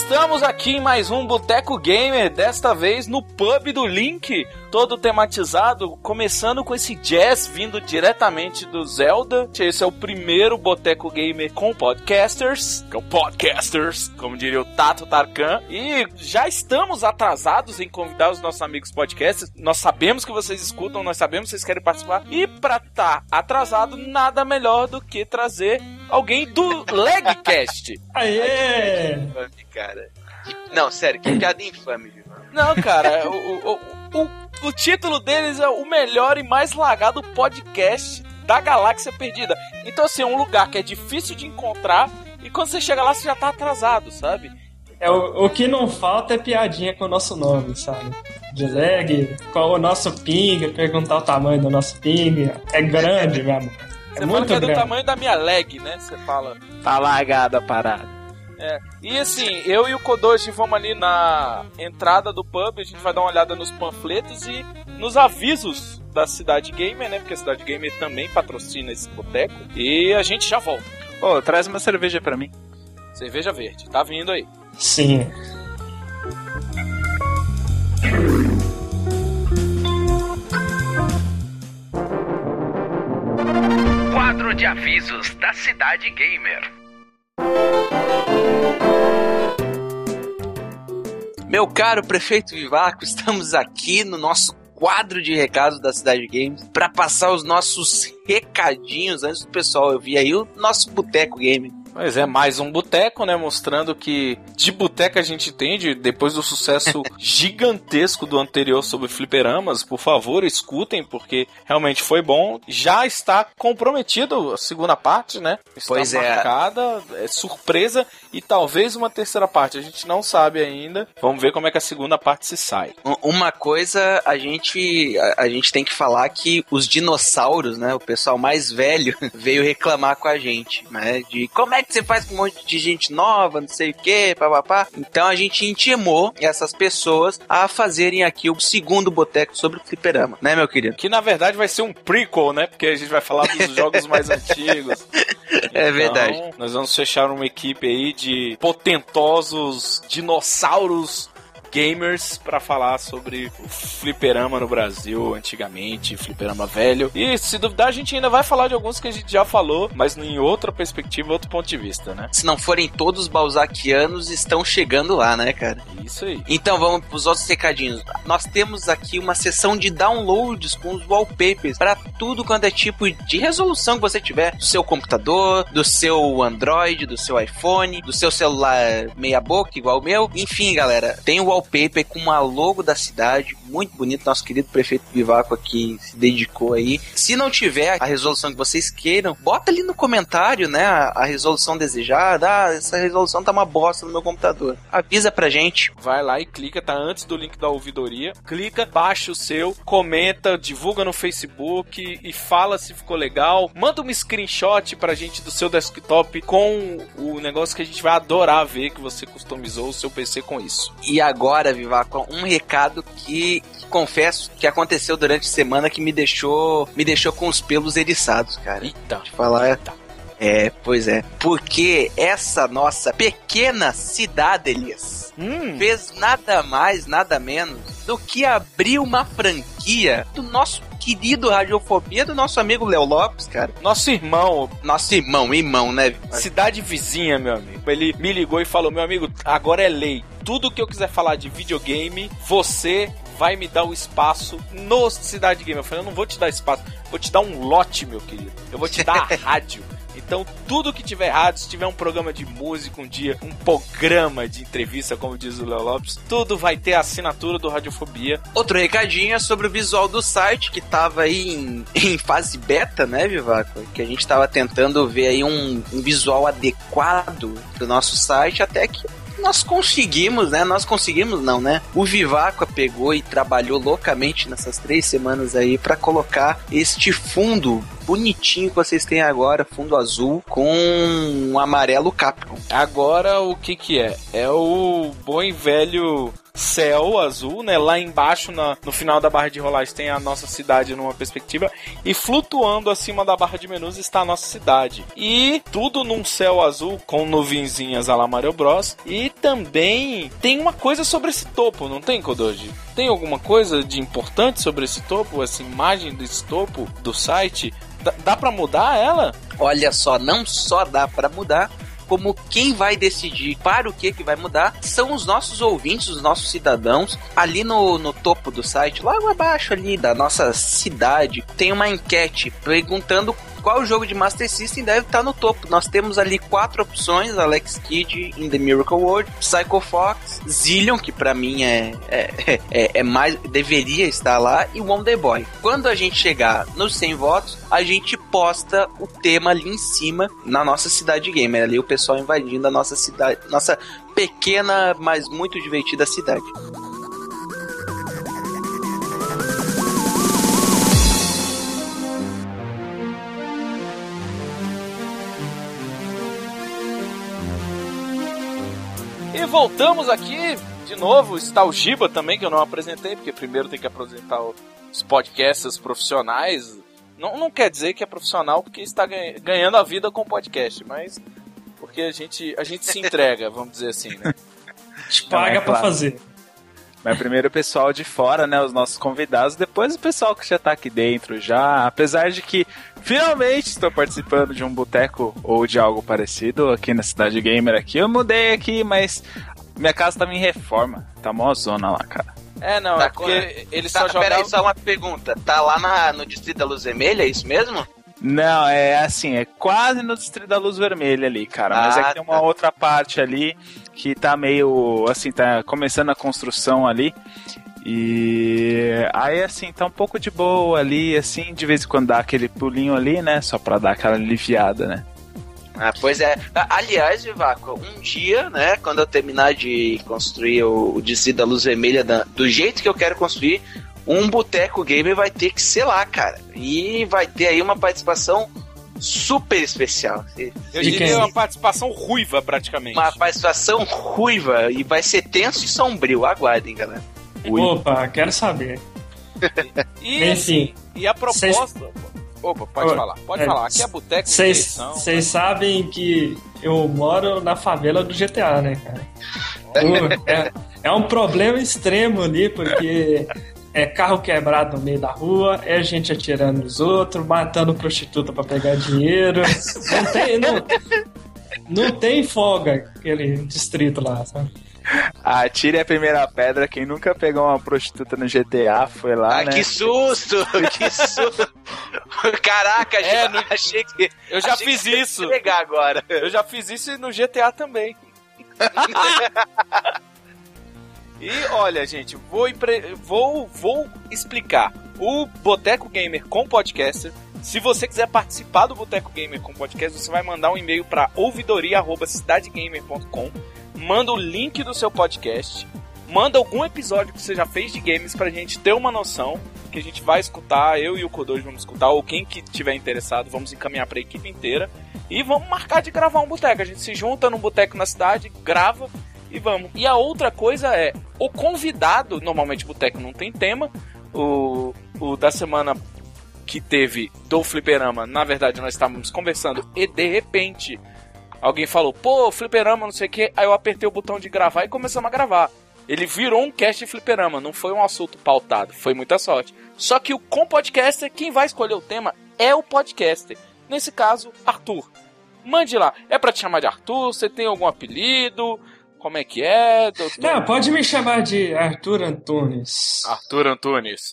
Estamos aqui em mais um Boteco Gamer, desta vez no pub do Link, todo tematizado, começando com esse jazz vindo diretamente do Zelda. Esse é o primeiro Boteco Gamer com podcasters, como diria o Tato Tarkan, e já estamos atrasados em convidar os nossos amigos podcasters. Nós sabemos que vocês escutam, nós sabemos que vocês querem participar, e pra estar atrasado, nada melhor do que trazer alguém do Legcast. Aê! Cara. Não, sério, que piada infame, viu? Não, cara, o título deles é o melhor e mais largado podcast da Galáxia Perdida. Então, assim, é um lugar que é difícil de encontrar e quando você chega lá, você já tá atrasado, sabe? O que não falta é piadinha com o nosso nome, sabe? De leg, qual o nosso ping, perguntar o tamanho do nosso ping. É grande, meu amor. Você fala que é do tamanho da minha leg, né? Você fala. Tá largada a parada. E assim, eu e o Kodoji vamos ali na entrada do pub, a gente vai dar uma olhada nos panfletos e nos avisos da Cidade Gamer, né? Porque a Cidade Gamer também patrocina esse boteco. E a gente já volta. Ô, traz uma cerveja pra mim. Cerveja verde, tá vindo aí. Sim. Quadro de avisos da Cidade Gamer. Meu caro prefeito Vivaco, estamos aqui no nosso quadro de recados da Cidade Games para passar os nossos recadinhos antes do pessoal ouvir aí o nosso Boteco Game. Pois é, mais um boteco, né? Mostrando que de boteco a gente entende, depois do sucesso gigantesco do anterior sobre fliperamas. Por favor, escutem, porque realmente foi bom. Já está comprometido a segunda parte, né? Está marcada, é surpresa e talvez uma terceira parte. A gente não sabe ainda. Vamos ver como é que a segunda parte se sai. Uma coisa, a gente tem que falar que os dinossauros, né? O pessoal mais velho veio reclamar com a gente, né? De como é que você faz com um monte de gente nova, não sei o que, papapá. Então a gente intimou essas pessoas a fazerem aqui o segundo boteco sobre o fliperama, né, meu querido? Que na verdade vai ser um prequel, né? Porque a gente vai falar dos jogos mais antigos. É verdade. Nós vamos fechar uma equipe aí de potentosos dinossauros gamers pra falar sobre o fliperama no Brasil antigamente, fliperama velho. E se duvidar, a gente ainda vai falar de alguns que a gente já falou, mas em outra perspectiva, outro ponto de vista, né? Se não forem todos balzaquianos, estão chegando lá, né, cara? Isso aí. Então vamos pros outros recadinhos. Nós temos aqui uma seção de downloads com os wallpapers pra tudo quanto é tipo de resolução que você tiver, do seu computador, do seu Android, do seu iPhone, do seu celular meia boca, igual o meu. Enfim, galera, tem o wallpaper com uma logo da cidade, muito bonito. Nosso querido prefeito Vivaco aqui se dedicou aí. Se não tiver a resolução que vocês queiram, bota ali no comentário, né, a resolução desejada. Ah, essa resolução tá uma bosta no meu computador. Avisa pra gente. Vai lá e clica, tá antes do link da ouvidoria. Clica, baixa o seu, comenta, divulga no Facebook e fala se ficou legal. Manda um screenshot pra gente do seu desktop com o negócio que a gente vai adorar ver que você customizou o seu PC com isso. E agora, Vivaco, um recado que confesso que aconteceu durante a semana que me deixou com os pelos eriçados, cara. Eita. Deixa eu falar. Pois é. Porque essa nossa pequena cidade, Elias, fez nada mais, nada menos do que abrir uma franquia do nosso querido Radiofobia, do nosso amigo Léo Lopes, cara. Nosso irmão, né? Cidade vizinha, meu amigo. Ele me ligou e falou, meu amigo, agora é lei. Tudo que eu quiser falar de videogame, você vai me dar o espaço no Cidade Game. Eu falei, eu não vou te dar espaço, vou te dar um lote, meu querido. Eu vou te dar a rádio. Então, tudo que tiver rádio, se tiver um programa de música um dia, um programa de entrevista, como diz o Léo Lopes, tudo vai ter a assinatura do Radiofobia. Outro recadinho é sobre o visual do site, que tava aí em fase beta, né, Vivaco? Que a gente tava tentando ver aí um visual adequado pro nosso site, até que nós conseguimos, né? O Vivaco pegou e trabalhou loucamente nessas 3 semanas aí pra colocar este fundo bonitinho que vocês têm agora, fundo azul, com um amarelo Capcom. Agora, o que é? É o bom e velho céu azul, né? Lá embaixo, no final da barra de rolagem, tem a nossa cidade numa perspectiva. E flutuando acima da barra de menus está a nossa cidade. E tudo num céu azul com nuvenzinhas à la Mario Bros. E também tem uma coisa sobre esse topo, não tem, Kodoji? Tem alguma coisa de importante sobre esse topo? Essa imagem desse topo do site? Dá pra mudar ela? Olha só, não só dá pra mudar, como quem vai decidir para o que vai mudar são os nossos ouvintes, os nossos cidadãos. Ali no topo do site, logo abaixo ali da nossa cidade, tem uma enquete perguntando qual jogo de Master System deve estar no topo. Nós temos ali 4 opções: Alex Kidd, In the Miracle World, Psycho Fox, Zillion, que pra mim é mais, deveria estar lá, e Wonder Boy. Quando a gente chegar nos 100 votos, a gente posta o tema ali em cima na nossa cidade gamer, ali o pessoal invadindo a nossa cidade, nossa pequena, mas muito divertida cidade. E voltamos aqui, de novo, está o Giba também, que eu não apresentei, porque primeiro tem que apresentar os podcasts profissionais. Não quer dizer que é profissional porque está ganhando a vida com podcast, mas porque a gente se entrega, vamos dizer assim, né? A gente paga pra fazer. Mas primeiro o pessoal de fora, né, os nossos convidados, depois o pessoal que já tá aqui dentro já, apesar de que finalmente estou participando de um boteco ou de algo parecido aqui na Cidade Gamer aqui. Eu mudei aqui, mas minha casa tá em reforma, tá mó zona lá, cara. Não, tá, é porque eles só jogavam... Peraí, só uma pergunta, tá lá no Distrito da Luz Vermelha, é isso mesmo? Não, é assim, é quase no Distrito da Luz Vermelha ali, cara, mas é que tem uma outra parte ali que tá meio, assim, tá começando a construção ali, e aí, assim, tá um pouco de boa ali, assim, de vez em quando dá aquele pulinho ali, né, só pra dar aquela aliviada, né. Pois é. Aliás, Vivaco, um dia, né, quando eu terminar de construir o Distrito da Luz Vermelha do jeito que eu quero construir, um boteco gamer vai ter que ser lá, cara. E vai ter aí uma participação super especial. Eu diria uma participação ruiva, praticamente. Uma participação ruiva. E vai ser tenso e sombrio. Aguardem, galera. Opa, quero saber. Enfim. E a proposta... Opa, pode falar. Pode falar. Aqui é boteco de eleição. Vocês sabem que eu moro na favela do GTA, né, cara? É um problema extremo ali, porque... É carro quebrado no meio da rua, é gente atirando nos outros, matando prostituta pra pegar dinheiro. Não tem folga aquele distrito lá, sabe? Atire a primeira pedra, quem nunca pegou uma prostituta no GTA foi lá, né? Que susto! Que susto! Caraca, achei que... Eu já fiz isso. Pegar agora. Eu já fiz isso no GTA também. E olha, gente, vou explicar. O Boteco Gamer com Podcaster, se você quiser participar do Boteco Gamer com Podcast, você vai mandar um e-mail para ouvidoria@cidadegamer.com, manda o link do seu podcast, manda algum episódio que você já fez de games pra gente ter uma noção, que a gente vai escutar, eu e o Kodoji vamos escutar, ou quem que tiver interessado, vamos encaminhar pra equipe inteira, e vamos marcar de gravar um boteco. A gente se junta num boteco na cidade, grava, e vamos. E a outra coisa é, o convidado, normalmente o boteco não tem tema, o da semana que teve do Fliperama, na verdade nós estávamos conversando e de repente alguém falou, pô, Fliperama, não sei o que, aí eu apertei o botão de gravar e começamos a gravar. Ele virou um cast de Fliperama, não foi um assunto pautado, foi muita sorte. Só que com podcaster, quem vai escolher o tema é o podcaster. Nesse caso, Arthur. Mande lá, é pra te chamar de Arthur, você tem algum apelido... Como é que é, doutor? Não, pode me chamar de Arthur Antunes. Arthur Antunes.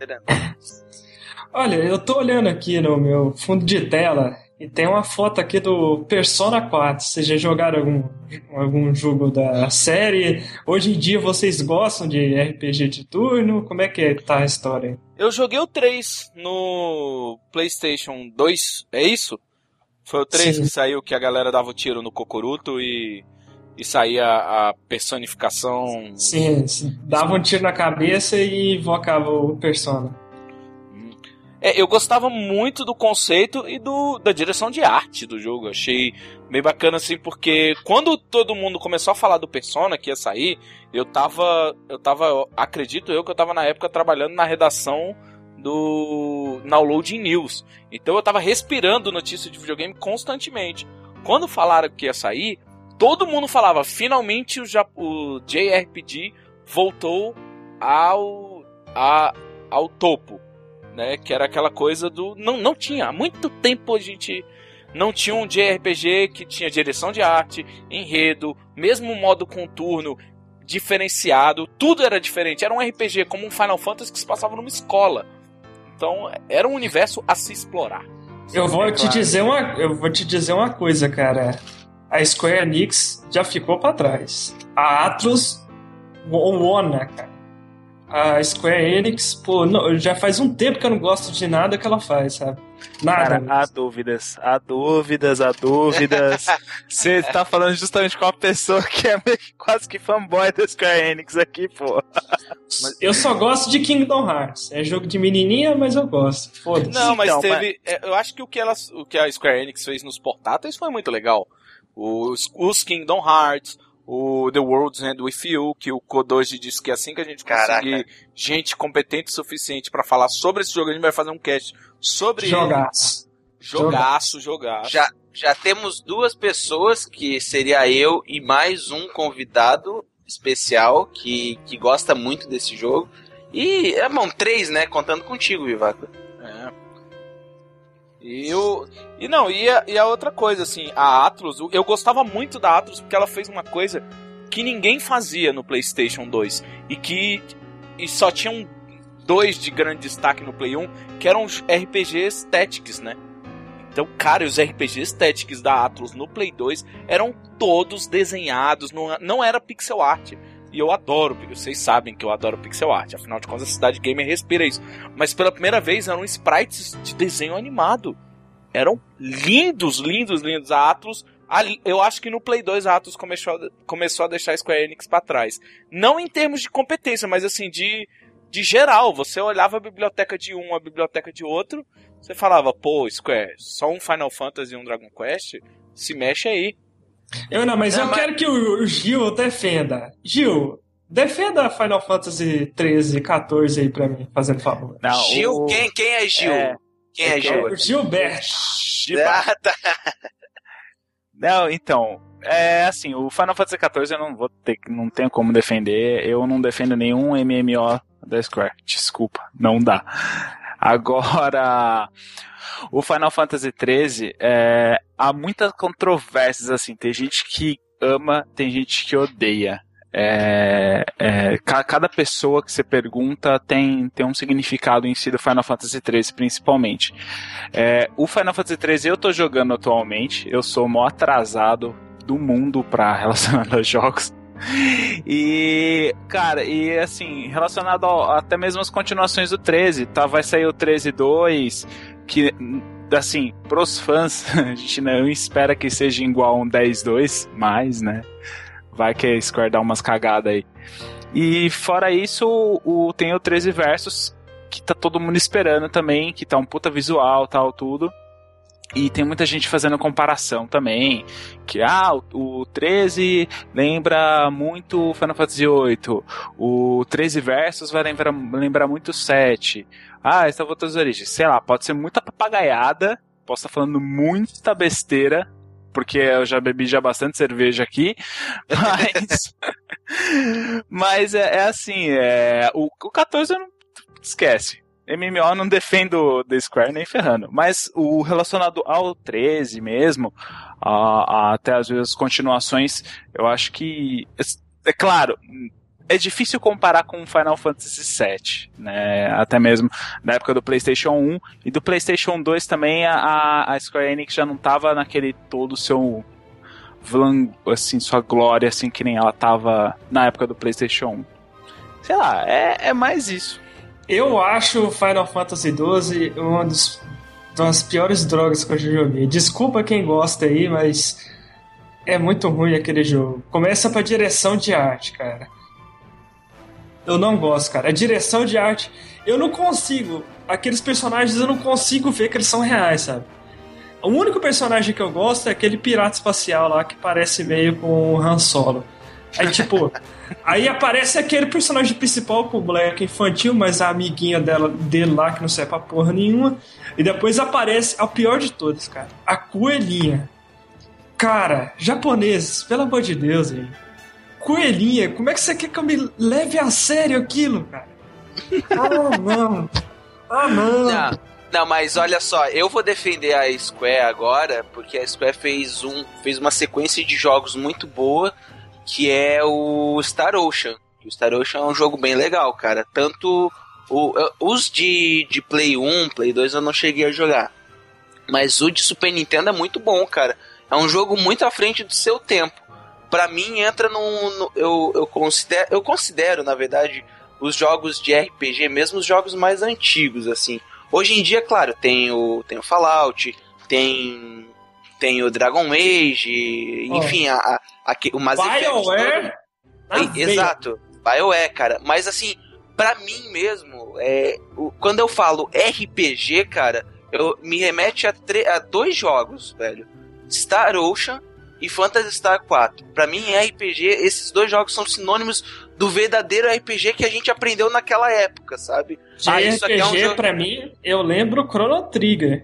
Olha, eu tô olhando aqui no meu fundo de tela e tem uma foto aqui do Persona 4. Vocês já jogaram algum jogo da série? Hoje em dia vocês gostam de RPG de turno? Como é que tá a história? Eu joguei o 3 no PlayStation 2, é isso? Foi o 3 Sim. Que saiu que a galera dava o tiro no Kokuruto e saía a personificação... Sim, dava um tiro na cabeça e invocava o Persona. Eu gostava muito do conceito e da direção de arte do jogo. Eu achei bem bacana, assim, porque quando todo mundo começou a falar do Persona que ia sair, acredito eu que eu tava na época trabalhando na redação do Downloading News. Então eu tava respirando notícia de videogame constantemente. Quando falaram que ia sair, todo mundo falava, finalmente o JRPG voltou ao topo, né? Que era aquela coisa do... Não tinha. Há muito tempo a gente não tinha um JRPG que tinha direção de arte, enredo, mesmo modo com turno diferenciado. Tudo era diferente. Era um RPG como um Final Fantasy que se passava numa escola. Então, era um universo a se explorar. Eu vou te dizer uma coisa, cara. A Square Enix já ficou pra trás. A Atlus Ona, cara. A Square Enix, pô, já faz um tempo que eu não gosto de nada que ela faz, sabe? Nada. Cara, há dúvidas. Você tá falando justamente com uma pessoa que é meio, quase que fanboy da Square Enix aqui, pô. Eu só gosto de Kingdom Hearts. É jogo de menininha, mas eu gosto. Foda-se. Não, mas então, teve... Eu acho que o que a Square Enix fez nos portáteis foi muito legal. Os Kingdom Hearts, o The World's End With You, que o Kodoji disse que assim que a gente conseguir gente competente o suficiente pra falar sobre esse jogo, a gente vai fazer um cast sobre Jogaço. Já temos 2 pessoas, que seria eu e mais um convidado especial que gosta muito desse jogo. E, 3, né? Contando contigo, Vivaco. E a outra coisa, assim, a Atlus, eu gostava muito da Atlus porque ela fez uma coisa que ninguém fazia no PlayStation 2 e só tinham 2 de grande destaque no Play 1, que eram os RPGs Tactics, né? Então, cara, os RPGs Tactics da Atlus no Play 2 eram todos desenhados, não era pixel art. E eu adoro, vocês sabem que eu adoro pixel art, afinal de contas a Cidade Gamer respira isso. Mas pela primeira vez eram sprites de desenho animado. Eram lindos. A Atlus, eu acho que no Play 2 a Atlus começou a deixar a Square Enix pra trás. Não em termos de competência, mas assim, de geral. Você olhava a biblioteca de um, a biblioteca de outro, você falava, pô, Square, só um Final Fantasy e um Dragon Quest? Se mexe aí. Eu quero que o Gil defenda. Gil, defenda Final Fantasy 13, 14 aí pra mim, fazendo favor. Não, Gil, quem é Gil? Quem é Gil? O Gilberto. Tá. Não, então, assim, o Final Fantasy 14 eu não tenho como defender. Eu não defendo nenhum MMO da Square. Desculpa, não dá. Agora, o Final Fantasy XIII, há muitas controvérsias, assim, tem gente que ama, tem gente que odeia. Cada pessoa que você pergunta tem um significado em si do Final Fantasy XIII, principalmente. O Final Fantasy XIII eu tô jogando atualmente, eu sou o maior atrasado do mundo pra relacionado aos jogos. E, cara, assim, relacionado até mesmo às continuações do 13, tá? Vai sair o 13.2, que, assim, pros fãs, a gente não espera que seja igual a um 10.2, mas, né? Vai que a Square dá umas cagadas aí. E fora isso, tem o 13 Versus, que tá todo mundo esperando também, que tá um puta visual, tal, tudo. E tem muita gente fazendo comparação também, que o 13 lembra muito Final Fantasy VIII, o 13 Versus vai lembrar muito o 7. Essa volta às origens. Sei lá, pode ser muita papagaiada, posso estar falando muita besteira, porque eu já bebi bastante cerveja aqui, mas assim, o 14 eu não esquece. MMO não defendo da Square nem ferrando, mas o relacionado ao 13 mesmo, até às vezes as continuações, eu acho que, é claro, é difícil comparar com Final Fantasy VII, né? Até mesmo na época do PlayStation 1 e do PlayStation 2 também a Square Enix já não estava naquele todo seu assim, sua glória, assim, que nem ela estava na época do PlayStation 1. Sei lá, é mais isso. Eu acho o Final Fantasy XII uma das piores drogas que eu já joguei. Desculpa quem gosta aí, mas é muito ruim aquele jogo. Começa pra direção de arte, cara. eu não gosto, cara. A direção de arte, eu não consigo. Aqueles personagens eu não consigo ver que eles são reais, sabe? O único personagem que eu gosto é aquele pirata espacial lá que parece meio com o Han Solo. Aí, tipo, aí aparece aquele personagem principal com o moleque infantil, mas a amiguinha dele lá que não serve pra porra nenhuma. E depois aparece a pior de todas, cara. A coelhinha. Cara, japoneses, pelo amor de Deus, velho. Coelhinha, como é que você quer que eu me leve a sério aquilo, cara? Ah, não. Ah, não. Não, mas olha só, eu vou defender a Square agora, porque a Square fez uma sequência de jogos muito boa, que é o Star Ocean. O Star Ocean é um jogo bem legal, cara. Tanto os de Play 1, Play 2 eu não cheguei a jogar. Mas o de Super Nintendo é muito bom, cara. É um jogo muito à frente do seu tempo. Pra mim, entra eu considero, na verdade, os jogos de RPG, mesmo os jogos mais antigos, assim. Hoje em dia, claro, tem o Fallout, tem o Dragon Age, enfim, o Mass Effect. BioWare? Exato, BioWare, cara. Mas assim, pra mim mesmo, quando eu falo RPG, cara, eu me remete a 2 jogos, velho. Star Ocean e Phantasy Star 4. Pra mim, RPG, esses 2 jogos são sinônimos do verdadeiro RPG que a gente aprendeu naquela época, sabe? Isso aqui é um jogo... pra mim, eu lembro Chrono Trigger.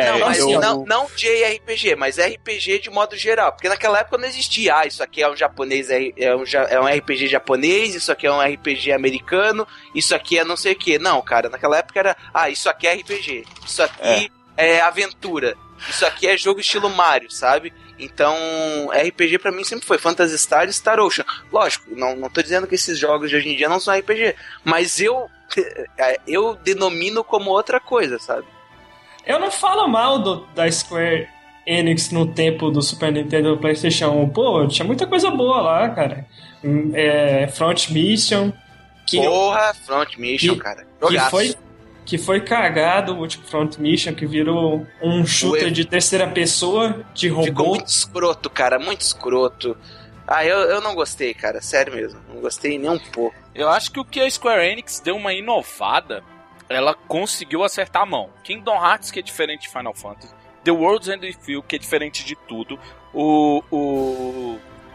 Não JRPG, mas RPG de modo geral. Porque naquela época não existia, isso aqui é um japonês, é um RPG japonês, isso aqui é um RPG americano, isso aqui é não sei o que. Não, cara, naquela época era, isso aqui é RPG, isso aqui é aventura, isso aqui é jogo estilo Mario, sabe? Então, RPG pra mim sempre foi Phantasy Star e Star Ocean. Lógico, não tô dizendo que esses jogos de hoje em dia não são RPG, mas eu denomino como outra coisa, sabe? Eu não falo mal da Square Enix no tempo do Super Nintendo e do PlayStation 1. Pô, tinha muita coisa boa lá, cara. Front Mission. Front Mission, cara. Jogaço. Que foi cagado o último Front Mission, que virou um shooter de terceira pessoa, de robô. Ficou muito escroto, cara, muito escroto. Eu não gostei, cara, sério mesmo. Não gostei nem um pouco. Eu acho que o que a Square Enix deu uma inovada, ela conseguiu acertar a mão. Kingdom Hearts, que é diferente de Final Fantasy. The World's End With You, que é diferente de tudo. O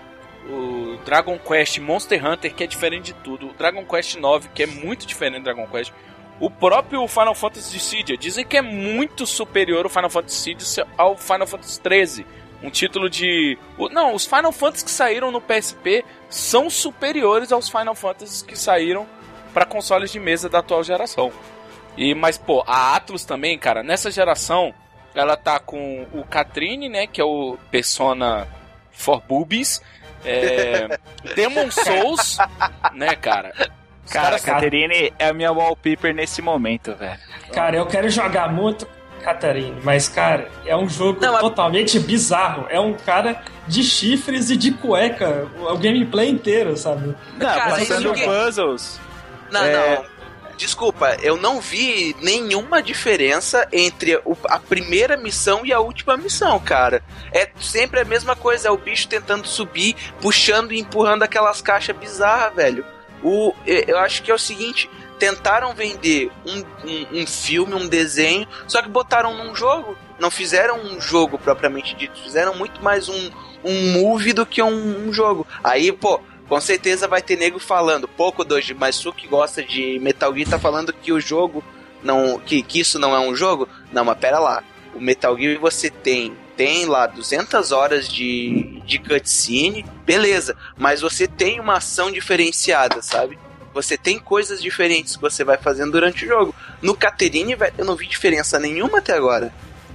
Dragon Quest Monster Hunter, que é diferente de tudo. O Dragon Quest 9, que é muito diferente do Dragon Quest. O próprio Final Fantasy Dissidia, dizem que é muito superior o Final Fantasy Dissidia ao Final Fantasy 13. Um título de... Não, os Final Fantasy que saíram no PSP são superiores aos Final Fantasy que saíram para consoles de mesa da atual geração. Mas, pô, a Atlus também, cara, nessa geração, ela tá com o Katrine, né, que é o Persona for Boobies, Demon Souls, né, cara... Cara, Caterine é a minha wallpaper nesse momento, velho. Cara, eu quero jogar muito Caterine, mas, cara, é um jogo totalmente bizarro. É um cara de chifres e de cueca, o gameplay inteiro, sabe? Passando puzzles. Não. Desculpa, eu não vi nenhuma diferença entre a primeira missão e a última missão, cara. É sempre a mesma coisa, é o bicho tentando subir, puxando e empurrando aquelas caixas bizarras, velho. Eu acho que é o seguinte, tentaram vender um filme, um desenho, só que botaram num jogo, não fizeram um jogo propriamente dito, fizeram muito mais um movie do que um jogo. Aí, pô, com certeza vai ter nego falando, pouco Doji, mas tu que gosta de Metal Gear tá falando que o jogo, que isso não é um jogo? Não, mas pera lá, o Metal Gear você tem lá 200 horas de cutscene, beleza, mas você tem uma ação diferenciada, sabe? Você tem coisas diferentes que você vai fazendo durante o jogo. No Caterine, velho, eu não vi diferença nenhuma até agora.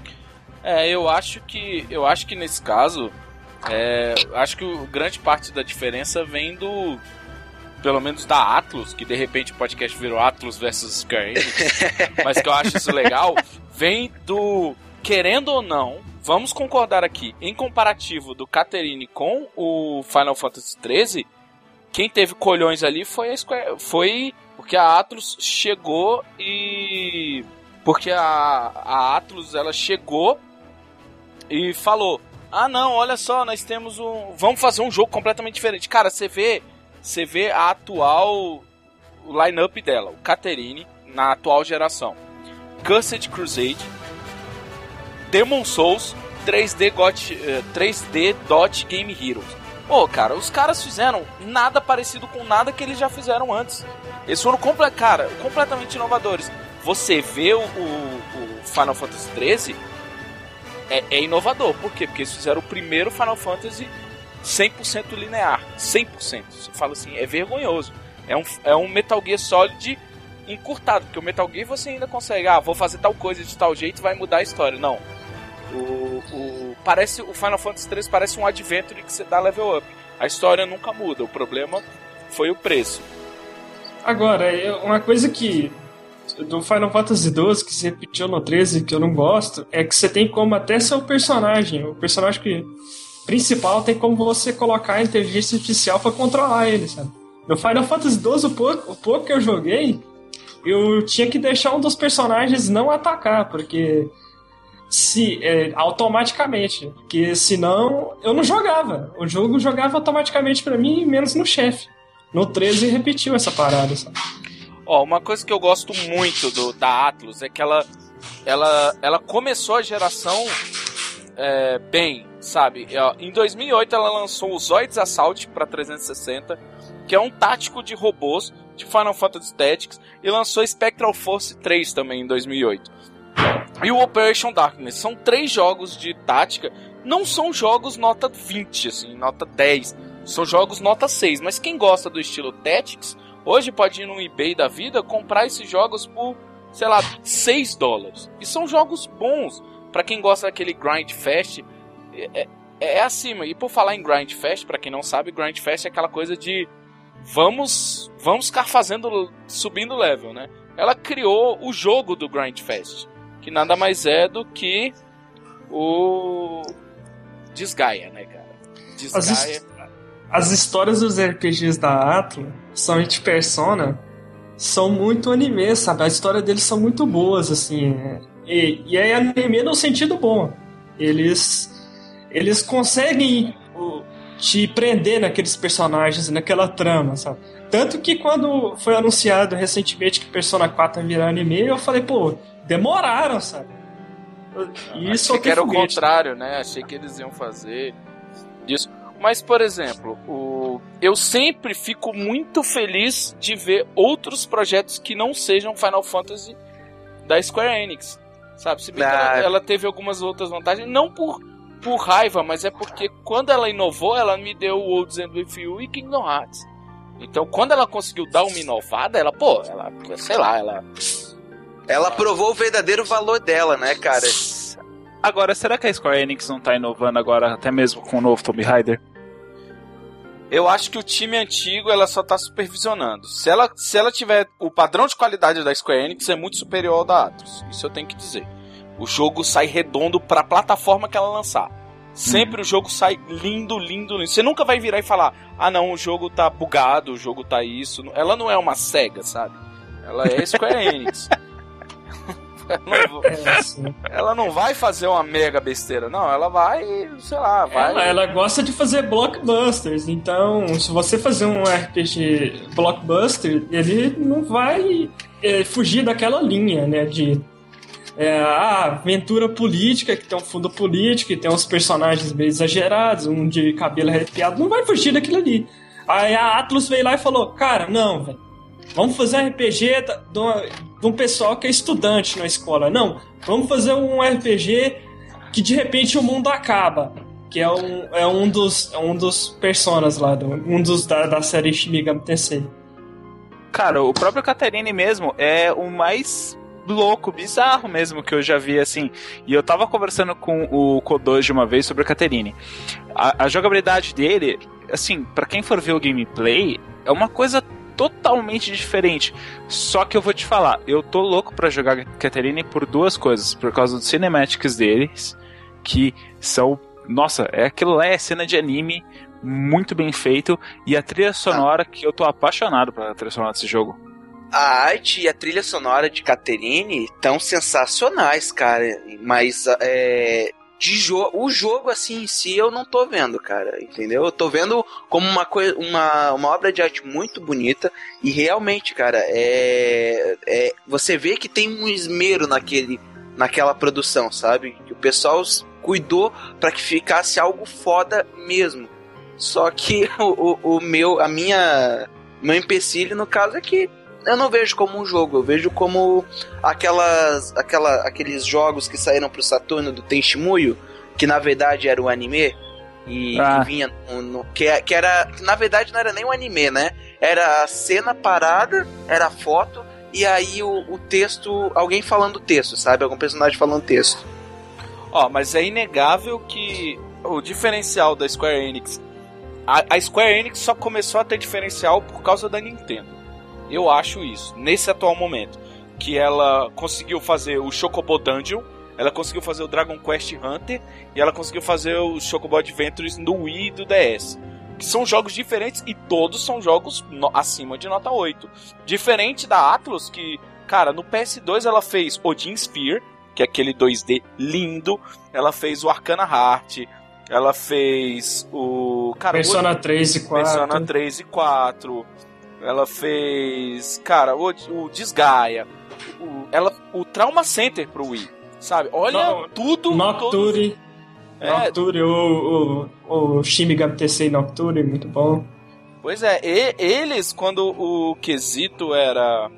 Eu acho que nesse caso, acho que grande parte da diferença vem pelo menos da Atlus, que de repente o podcast virou Atlus versus Square Enix, mas que eu acho isso legal, vem do, querendo ou não, vamos concordar aqui, em comparativo do Caterine com o Final Fantasy XIII, quem teve colhões ali foi a Square, foi porque a Atlus chegou e... Porque a Atlus, ela chegou e falou, não, olha só, nós temos vamos fazer um jogo completamente diferente. Cara, você vê a atual o line-up dela. O Catherine, na atual geração. Cursed Crusade, Demon Souls, 3D Dot Game Heroes. Pô, cara, os caras fizeram nada parecido com nada que eles já fizeram antes. Eles foram completamente inovadores. Você vê o Final Fantasy XIII, é inovador. Por quê? Porque eles fizeram o primeiro Final Fantasy 100% linear. 100%. Você fala assim, é vergonhoso. É um Metal Gear Solid encurtado. Porque o Metal Gear você ainda consegue, vou fazer tal coisa de tal jeito e vai mudar a história. Não. O Final Fantasy XIII parece um Adventure que você dá level up. A história nunca muda. O problema foi o preço. Agora, uma coisa que do Final Fantasy XII que se repetiu no 13 que eu não gosto é que você tem como até seu personagem. O personagem principal tem como você colocar a inteligência artificial pra controlar ele, sabe? No Final Fantasy XII, o pouco que eu joguei, eu tinha que deixar um dos personagens não atacar, porque automaticamente, porque senão eu não jogava. O jogo jogava automaticamente pra mim, menos no chefe. No 13 repetiu essa parada, sabe? Uma coisa que eu gosto muito da Atlus é que ela começou a geração bem, sabe? Em 2008 ela lançou o Zoids Assault pra 360, que é um tático de robôs de Final Fantasy Tactics, e lançou Spectral Force 3 também em 2008. E o Operation Darkness. São 3 jogos de tática. Não são jogos nota 20, assim, nota 10. São jogos nota 6. Mas quem gosta do estilo Tactics, hoje pode ir no eBay da vida, comprar esses jogos por, sei lá, $6. E são jogos bons. Pra quem gosta daquele Grind Fest, é acima. E por falar em Grind Fest, pra quem não sabe, Grind Fest é aquela coisa de vamos ficar subindo level, né? Ela criou o jogo do Grind Fest, que nada mais é do que o Disgaea, né, cara? Disgaea. As histórias dos RPGs da Atlus, somente Persona, são muito anime, sabe? A história deles são muito boas, assim. E é anime no sentido bom. Eles conseguem te prender naqueles personagens, naquela trama, sabe? Tanto que quando foi anunciado recentemente que Persona 4 ia virar anime, eu falei, pô, demoraram, sabe? Isso achei que era o contrário, né? Achei que eles iam fazer isso. Mas, por exemplo, eu sempre fico muito feliz de ver outros projetos que não sejam Final Fantasy da Square Enix, sabe? Se bem que ela teve algumas outras vantagens, não por raiva, mas é porque quando ela inovou, ela me deu o World's End With You e Kingdom Hearts. Então, quando ela conseguiu dar uma inovada, ela provou o verdadeiro valor dela, né, cara? Agora, será que a Square Enix não tá inovando agora, até mesmo com o novo Tomb Raider? Eu acho que o time antigo, ela só tá supervisionando. Se ela tiver... O padrão de qualidade da Square Enix é muito superior ao da Atlus. Isso eu tenho que dizer. O jogo sai redondo pra plataforma que ela lançar. Sempre o jogo sai lindo, lindo, lindo. Você nunca vai virar e falar, o jogo tá bugado, o jogo tá isso. Ela não é uma SEGA, sabe? Ela é Square Enix. Ela não vai fazer uma mega besteira, não. Ela vai, sei lá, Ela gosta de fazer blockbusters. Então, se você fazer um RPG blockbuster, ele não vai fugir daquela linha, né? De aventura política, que tem um fundo político, que tem uns personagens meio exagerados, um de cabelo arrepiado. Não vai fugir daquilo ali. Aí a Atlus veio lá e falou, cara, não, velho. Vamos fazer um RPG de um pessoal que é estudante na escola. Não, vamos fazer um RPG que de repente o mundo acaba. Que é um dos personas lá, da série Shin Megami Tensei. Cara, o próprio Catherine mesmo é o mais louco, bizarro mesmo que eu já vi, assim. E eu tava conversando com o Kodoji uma vez sobre a Catherine. A jogabilidade dele, assim, pra quem for ver o gameplay, é uma coisa totalmente diferente. Só que eu vou te falar, eu tô louco pra jogar Catherine por 2 coisas. Por causa dos cinematics deles, que são... Nossa, aquilo lá é cena de anime muito bem feito. E a trilha sonora, que eu tô apaixonado pela trilha sonora desse jogo. A arte e a trilha sonora de Catherine estão sensacionais, cara. Mas o jogo assim em si eu não tô vendo, cara, entendeu? Eu tô vendo como uma obra de arte muito bonita e realmente, cara, você vê que tem um esmero naquela produção, sabe? Que o pessoal cuidou pra que ficasse algo foda mesmo. Só que meu empecilho no caso é que eu não vejo como um jogo, eu vejo como aqueles jogos que saíram pro Saturno do Tenchimuyo, que na verdade era o anime, e que vinha que era, na verdade não era nem um anime, né? Era a cena parada, era a foto, e aí o texto, alguém falando o texto, sabe? Algum personagem falando texto. Mas é inegável que o diferencial da Square Enix, a Square Enix só começou a ter diferencial por causa da Nintendo. Eu acho isso, nesse atual momento. Que ela conseguiu fazer o Chocobo Dungeon, ela conseguiu fazer o Dragon Quest Hunter, e ela conseguiu fazer o Chocobo Adventures no Wii e do DS. Que são jogos diferentes e todos são jogos acima de nota 8. Diferente da Atlus, que, cara, no PS2 ela fez Odin Sphere, que é aquele 2D lindo. Ela fez o Arcana Heart, ela fez o... Persona 3 e 4. Persona 3 e 4... Ela fez, cara, o Disgaea, o Trauma Center pro Wii, sabe? Olha tudo... Nocturne, Nocturne, o Shin Megami Tensei Nocturne, muito bom. Pois é, eles, quando o quesito era...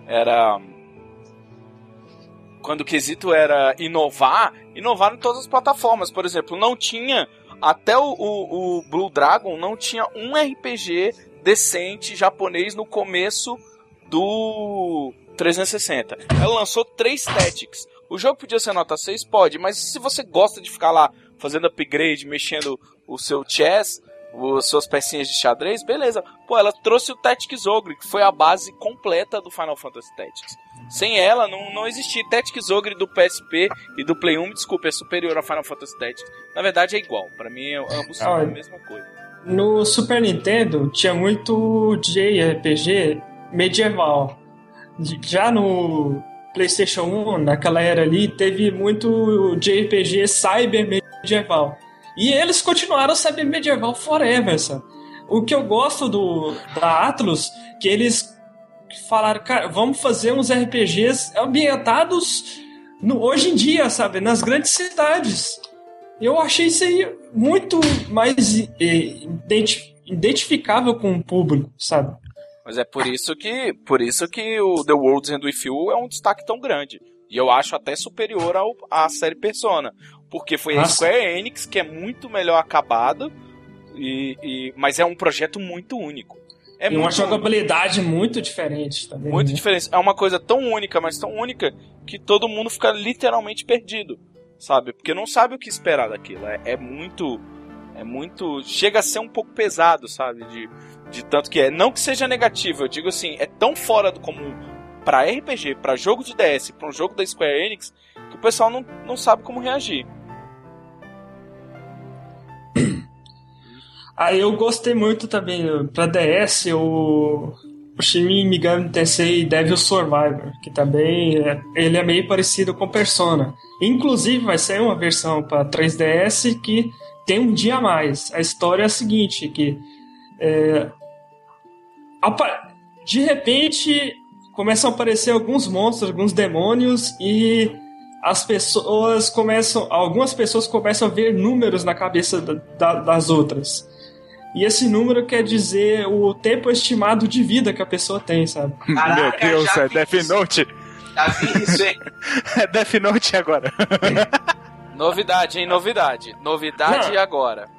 Quando o quesito era inovaram em todas as plataformas. Por exemplo, não tinha... Até o Blue Dragon não tinha um RPG... decente japonês no começo do 360. Ela lançou 3 Tactics. O jogo podia ser nota 6? Pode, mas se você gosta de ficar lá fazendo upgrade, mexendo o seu chess, as suas pecinhas de xadrez, beleza. Ela trouxe o Tactics Ogre, que foi a base completa do Final Fantasy Tactics. Sem ela, não existia. Tactics Ogre do PSP e do Play 1, desculpa, é superior ao Final Fantasy Tactics. Na verdade é igual, pra mim ambos são a mesma coisa. No Super Nintendo tinha muito JRPG medieval. Já no PlayStation 1, naquela era ali, teve muito JRPG cyber medieval. E eles continuaram cyber medieval forever, sabe? O que eu gosto da Atlus, que eles falaram, cara, vamos fazer uns RPGs ambientados hoje em dia, sabe? Nas grandes cidades. Eu achei isso aí muito mais identificável com o público, sabe? Mas é por isso que o The World's End With You é um destaque tão grande. E eu acho até superior à série Persona. Porque foi a Square Enix, que é muito melhor acabado, mas é um projeto muito único. E uma jogabilidade muito diferente também. Muito diferente. É uma coisa tão única, mas tão única, que todo mundo fica literalmente perdido. Sabe? Porque não sabe o que esperar daquilo. É muito... Chega a ser um pouco pesado, sabe? De tanto que é. Não que seja negativo, eu digo assim, é tão fora do comum pra RPG, pra jogo de DS, pra um jogo da Square Enix, que o pessoal não sabe como reagir. Eu gostei muito também, pra DS, o Shin Megami Tensei Devil Survivor, que também ele é meio parecido com Persona. Inclusive vai sair uma versão para 3DS que tem um dia a mais. A história é a seguinte, que de repente começam a aparecer alguns monstros, alguns demônios, e algumas pessoas começam a ver números na cabeça das outras. E esse número quer dizer o tempo estimado de vida que a pessoa tem, sabe? Caraca, meu Deus, é Death Note. Já vi isso, hein? É Death Note agora. Novidade, hein? Novidade agora.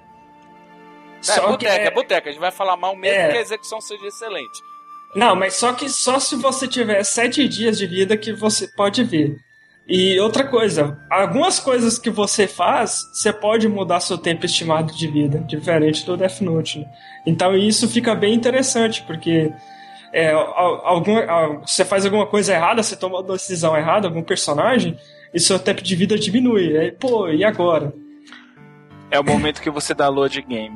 É boteca. A gente vai falar mal mesmo que a execução seja excelente. Não, mas só se você tiver 7 dias de vida que você pode ver. E outra coisa, algumas coisas que você faz, você pode mudar seu tempo estimado de vida, diferente do Death Note, né? Então isso fica bem interessante, porque você faz alguma coisa errada, você toma uma decisão errada, algum personagem, e seu tempo de vida diminui. Aí, e agora? É o momento que você dá load game.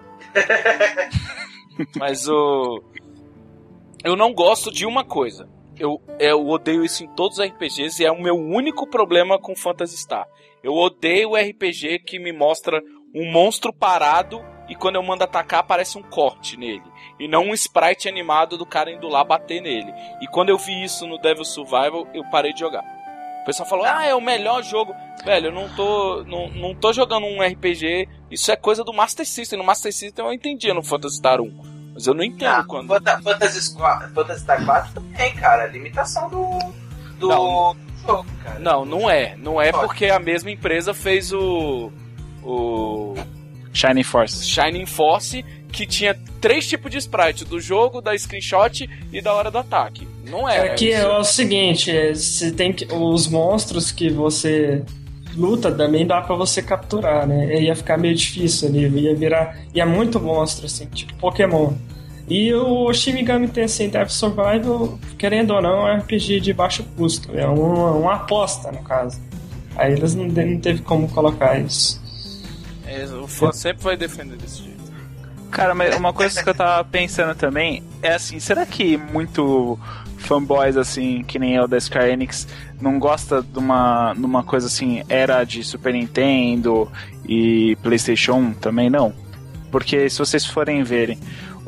Mas eu não gosto de uma coisa. eu odeio isso em todos os RPGs e é o meu único problema com Phantasy Star. Eu odeio o RPG que me mostra um monstro parado e quando eu mando atacar aparece um corte nele. E não um sprite animado do cara indo lá bater nele. E quando eu vi isso no Devil Survival, eu parei de jogar. O pessoal falou, é o melhor jogo. Velho, eu não tô jogando um RPG. Isso é coisa do Master System. No Master System eu entendia no Phantasy Star 1. Mas eu não entendo quando... Phantasy Star 4 também, cara. A limitação do jogo, cara. Não é porque a mesma empresa fez o Shining Force, que tinha 3 tipos de sprite, do jogo, da screenshot e da hora do ataque. Não é. Aqui é o seguinte, você tem que, os monstros que você luta também dá pra você capturar, né? Ia ficar meio difícil ali, ia muito monstro, assim, tipo Pokémon. E o Shin Megami Tensei Devil Survival, querendo ou não, é um RPG de baixo custo. É uma aposta, no caso. Aí eles não teve como colocar isso. O fã sempre vai defender desse jeito. Cara, mas uma coisa que eu tava pensando também é assim, será que muito fanboys assim, que nem eu da Square Enix, não gosta de uma coisa assim, era de Super Nintendo e PlayStation 1 também não? Porque se vocês forem verem,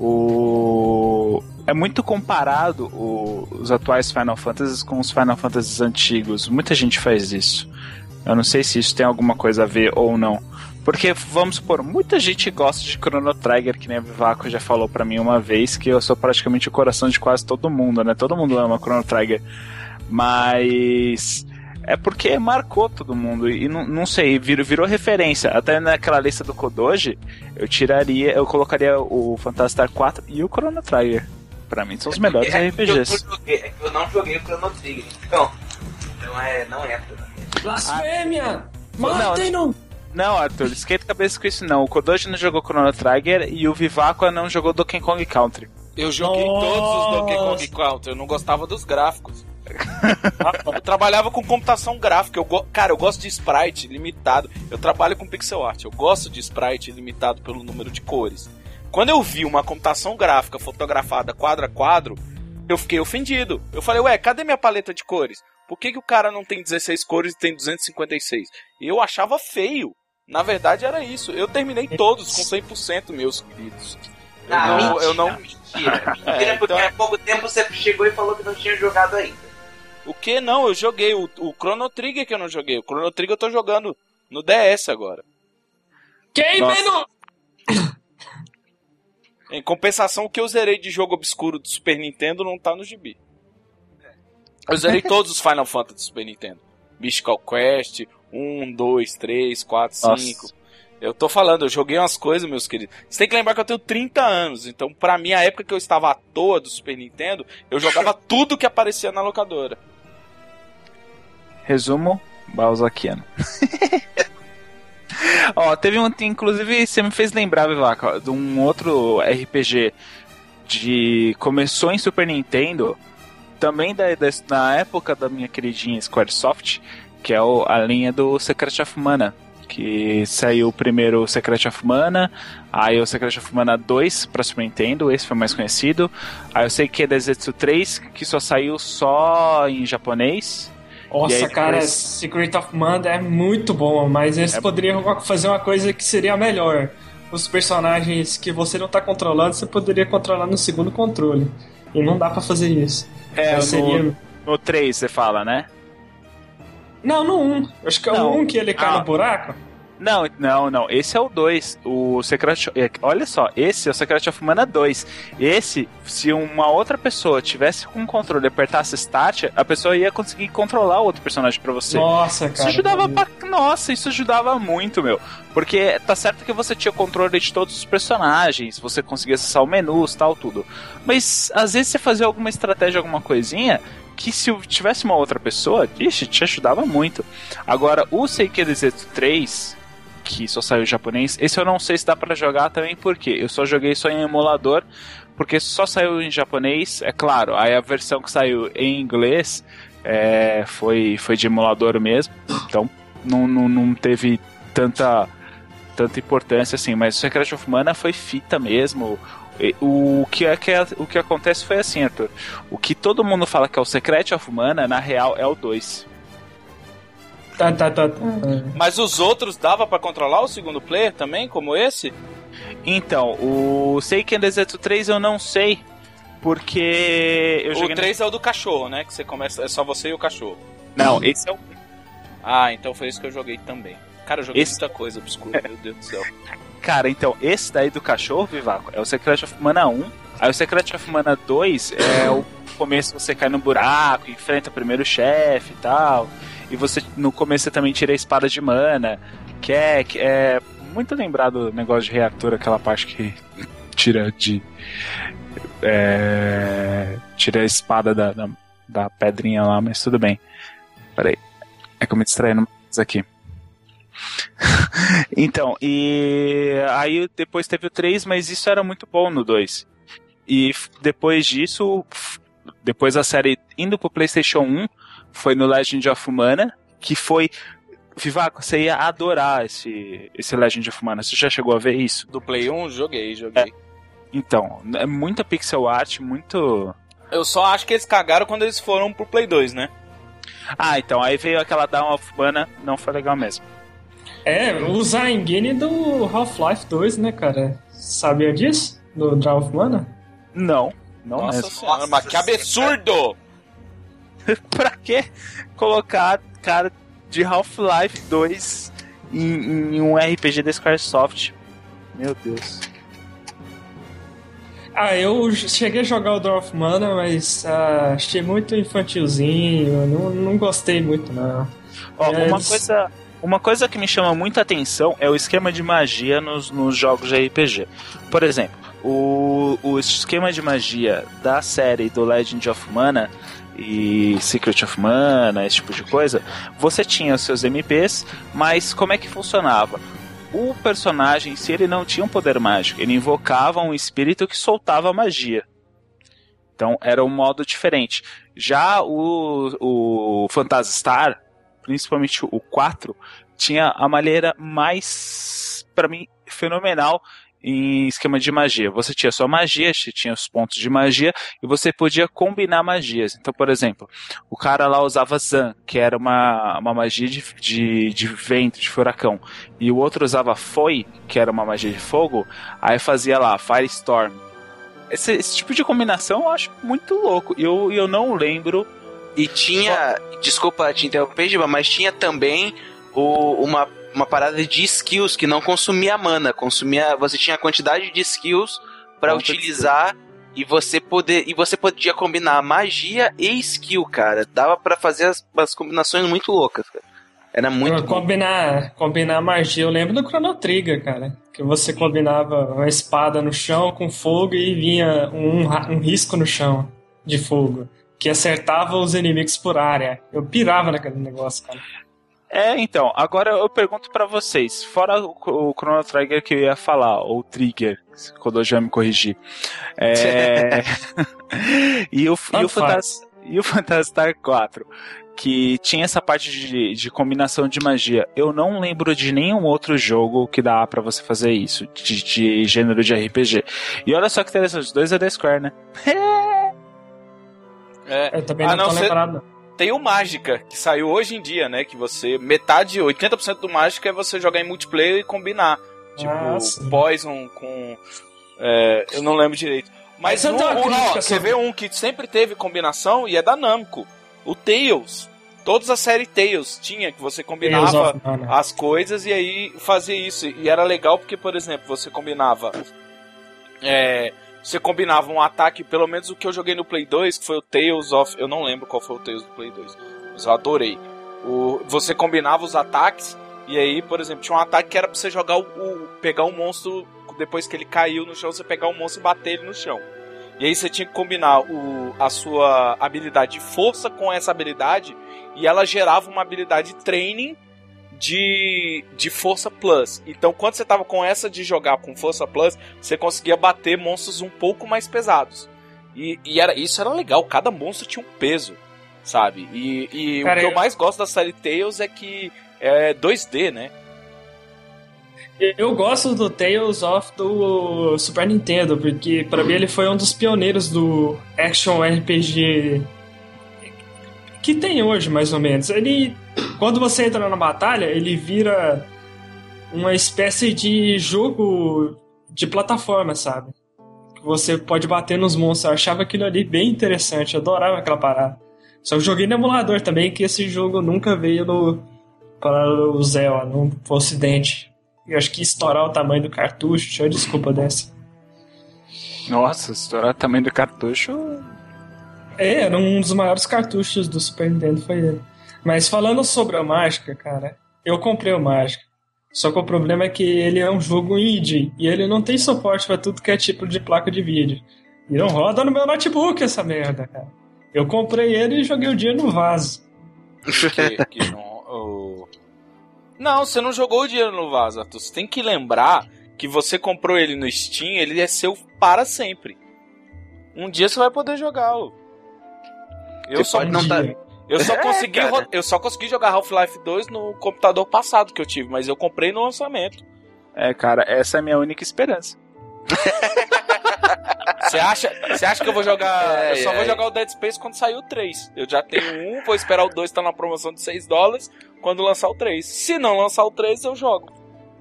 é muito comparado os atuais Final Fantasies com os Final Fantasies antigos. Muita gente faz isso. Eu não sei se isso tem alguma coisa a ver ou não. Porque, vamos supor, muita gente gosta de Chrono Trigger, que nem a Vivaco já falou pra mim uma vez, que eu sou praticamente o coração de quase todo mundo, né? Todo mundo ama Chrono Trigger. Mas é porque marcou todo mundo. E não sei, virou referência. Até naquela lista do Kodoji, eu colocaria o Phantasy Star 4 e o Chrono Trigger. Pra mim são os melhores RPGs. Eu não joguei o Chrono Trigger, então não entra. Blasfêmia! Matem-no! Não, Arthur, esquenta a cabeça com isso não. O Kodoji não jogou Chrono Trigger e o Vivaco não jogou Donkey Kong Country. Eu joguei todos os Donkey Kong Country, eu não gostava dos gráficos. Eu trabalhava com computação gráfica. Cara, eu gosto de sprite limitado. Eu trabalho com pixel art. Eu gosto de sprite limitado pelo número de cores. Quando eu vi uma computação gráfica fotografada quadro a quadro, eu fiquei ofendido. Eu falei, cadê minha paleta de cores? Por que o cara não tem 16 cores e tem 256? Eu achava feio. Na verdade era isso. Eu terminei todos com 100%, meus queridos. Mentira, porque há pouco tempo você chegou e falou que não tinha jogado ainda. O que? Não, eu joguei o Chrono Trigger que eu não joguei. O Chrono Trigger eu tô jogando no DS agora. Em compensação, o que eu zerei de jogo obscuro do Super Nintendo não tá no gibi. Eu zerei todos os Final Fantasy do Super Nintendo. Mystical Quest, 1, 2, 3, 4, 5. Nossa. Eu tô falando, eu joguei umas coisas, meus queridos. Você tem que lembrar que eu tenho 30 anos. Então, pra mim, a época que eu estava à toa do Super Nintendo, eu jogava tudo que aparecia na locadora. Resumo, Balzaquiano. Teve inclusive, você me fez lembrar, Vivaco, de um outro RPG começou em Super Nintendo, também na época da minha queridinha Squaresoft, que é a linha do Secret of Mana, que saiu primeiro o Secret of Mana, aí o Secret of Mana 2 pra Super Nintendo, esse foi mais conhecido, aí eu sei que é Densetsu 3, que só saiu em japonês. Nossa, cara, Secret of Mana é muito bom, mas eles poderiam fazer uma coisa que seria melhor. Os personagens que você não tá controlando, você poderia controlar no segundo controle. E não dá pra fazer isso. No 3 você fala, né? Não, no 1. Acho que é o 1 que ele cai no buraco. Não. Esse é o 2. O Secret... Olha só, esse é o Secret of Mana 2. Esse, se uma outra pessoa tivesse com o controle e apertasse Start, a pessoa ia conseguir controlar o outro personagem pra você. Nossa, cara. Isso ajudava muito, meu. Porque tá certo que você tinha controle de todos os personagens, você conseguia acessar o menu, tal, tudo. Mas, às vezes, você fazia alguma estratégia, alguma coisinha, que se tivesse uma outra pessoa, te ajudava muito. Agora, o Seikei Densetsu 3... que só saiu em japonês. Esse eu não sei se dá pra jogar também, porque eu só joguei só em emulador, porque só saiu em japonês, é claro. Aí a versão que saiu em inglês foi de emulador mesmo, então não teve tanta importância assim, mas o Secret of Mana foi fita mesmo. O que acontece foi assim, Arthur. O que todo mundo fala que é o Secret of Mana, na real é o 2. Tá. Mas os outros dava pra controlar o segundo player também, como esse? Então, o Seiken Densetsu 3 eu não sei, porque eu joguei... O 3 é o do cachorro, né? Que você começa, é só você e o cachorro. Não, esse é o... Ah, então foi isso que eu joguei também. Cara, eu joguei muita coisa obscura, meu Deus do céu. Cara, então, esse daí do cachorro, Vivaco, é o Secret of Mana 1. Aí o Secret of Mana 2 é o começo, você cai no buraco, enfrenta o primeiro chefe e tal. E você, no começo, você também tira a espada de mana, que é muito lembrado do negócio de reator, aquela parte que tira a espada da pedrinha lá, mas tudo bem. Peraí, é que eu me distraí no aqui. Então, e aí depois teve o 3, mas isso era muito bom no 2. E depois disso, depois a série indo pro PlayStation 1, foi no Legend of Mana, que foi... Vivaco, você ia adorar esse Legend of Mana. Você já chegou a ver isso? Do Play 1, joguei. Então, é muita pixel art, muito... Eu só acho que eles cagaram quando eles foram pro Play 2, né? Ah, então, aí veio aquela Dawn of Mana, não foi legal mesmo. Usar a engine do Half-Life 2, né, cara? Sabia disso? Do Dawn of Mana? Não Nossa mesmo. senhora, mas que absurdo! Pra que colocar cara de Half-Life 2 em um RPG da Squaresoft? Meu Deus. Eu cheguei a jogar o Dawn of Mana, mas achei muito infantilzinho, não gostei muito, não. Uma coisa que me chama muita atenção é o esquema de magia nos jogos de RPG. Por exemplo, o esquema de magia da série do Legend of Mana e Secret of Mana, esse tipo de coisa, você tinha os seus MPs, mas como é que funcionava? O personagem, se ele não tinha um poder mágico, ele invocava um espírito que soltava magia. Então era um modo diferente. Já o Phantasy Star, principalmente o 4, tinha a maneira mais, pra mim, fenomenal em esquema de magia. Você tinha sua magia, você tinha os pontos de magia e você podia combinar magias. Então, por exemplo, o cara lá usava Zan, que era uma magia de vento, de furacão, e o outro usava Foi, que era uma magia de fogo, aí fazia lá Firestorm. Esse tipo de combinação eu acho muito louco. E eu não lembro. E tinha, desculpa te interromper, Giba, mas tinha também uma parada de skills que não consumia mana, você tinha a quantidade de skills para utilizar e você podia combinar magia e skill, cara. Dava para fazer as combinações muito loucas, cara. Era muito combinar magia. Eu lembro do Chrono Trigger, cara, que você combinava uma espada no chão com fogo e vinha um risco no chão de fogo que acertava os inimigos por área. Eu pirava naquele negócio, cara. Então, agora eu pergunto pra vocês, fora o Chrono Trigger que eu ia falar, ou Trigger, quando eu já me corrigi. E o Phantasy Star 4, que tinha essa parte de combinação de magia. Eu não lembro de nenhum outro jogo que dá pra você fazer isso, de gênero de RPG. E olha só que interessante, os dois é da Square, né? Eu também não tô lembrado. Tem o Mágica, que saiu hoje em dia, né? Que você... 80% do Mágica é você jogar em multiplayer e combinar. Tipo, Poison com... eu não lembro direito. Mas você vê um que sempre teve combinação e é da Namco. O Tales. Todas as séries Tales tinha, que você combinava as coisas e aí fazia isso. E era legal porque, por exemplo, você combinava... Você combinava um ataque, pelo menos o que eu joguei no Play 2, que foi o Tales of... Eu não lembro qual foi o Tales do Play 2, mas eu adorei. Você combinava os ataques, e aí, por exemplo, tinha um ataque que era pra você jogar pegar um monstro, depois que ele caiu no chão, você pegar um monstro e bater ele no chão. E aí você tinha que combinar a sua habilidade de força com essa habilidade, e ela gerava uma habilidade de training de força plus. Então quando você tava com essa de jogar com força plus, você conseguia bater monstros um pouco mais pesados. E isso era legal, cada monstro tinha um peso, sabe? E cara, o que eu mais gosto da série Tales é que é 2D, né? Eu gosto do Tales of do Super Nintendo, porque pra mim ele foi um dos pioneiros do Action RPG que tem hoje, mais ou menos. Ele, quando você entra na batalha, ele vira uma espécie de jogo de plataforma, sabe? Você pode bater nos monstros. Eu achava aquilo ali bem interessante, eu adorava aquela parada. Só que eu joguei no emulador também, que esse jogo nunca veio para o Zé, no Ocidente. Eu acho que estourar o tamanho do cartucho, deixa eu desculpa dessa. Nossa, estourar o tamanho do cartucho... Era um dos maiores cartuchos do Super Nintendo, foi ele. Mas falando sobre a Mágica, cara, eu comprei o Mágica. Só que o problema é que ele é um jogo indie, e ele não tem suporte pra tudo que é tipo de placa de vídeo. E não roda no meu notebook essa merda, cara. Eu comprei ele e joguei o dia no vaso. Não, você não jogou o dinheiro no vaso, Arthur. Você tem que lembrar que você comprou ele no Steam, ele é seu para sempre. Um dia você vai poder jogá-lo. Eu só consegui jogar Half-Life 2 no computador passado que eu tive, mas eu comprei no lançamento. É, cara, essa é a minha única esperança. Você acha que eu vou jogar... eu só vou jogar o Dead Space quando sair o 3. Eu já tenho um, vou esperar o 2 tá na promoção de $6 quando lançar o 3. Se não lançar o 3, eu jogo.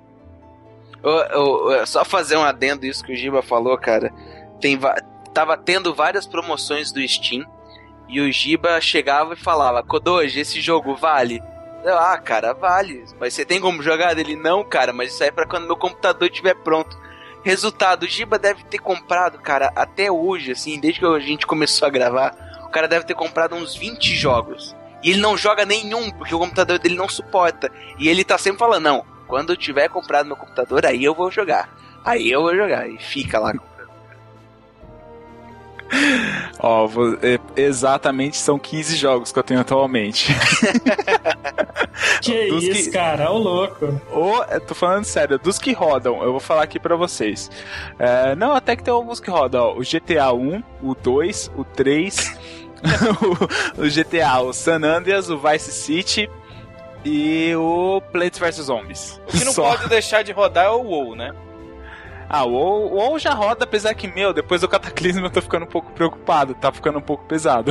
Só fazer um adendo isso que o Giba falou, cara. Tava tendo várias promoções do Steam e o Giba chegava e falava: Kodoji, esse jogo vale? Cara, vale. Mas você tem como jogar? Ele, não, cara, mas isso aí é pra quando meu computador estiver pronto. Resultado, o Giba deve ter comprado, cara, até hoje, assim, desde que a gente começou a gravar, o cara deve ter comprado uns 20 jogos. E ele não joga nenhum, porque o computador dele não suporta. E ele tá sempre falando, não, quando eu tiver comprado meu computador, aí eu vou jogar. E fica lá. Exatamente, são 15 jogos que eu tenho atualmente. Que isso, cara, é o louco. Eu tô falando sério, dos que rodam, eu vou falar aqui pra vocês. Não, até que tem alguns que rodam, o GTA 1, o 2, o 3, o GTA, o San Andreas, o Vice City e o Plants vs Zombies. O que não pode deixar de rodar é o WoW, né? O WoW já roda, apesar que, depois do Cataclismo eu tô ficando um pouco preocupado, tá ficando um pouco pesado.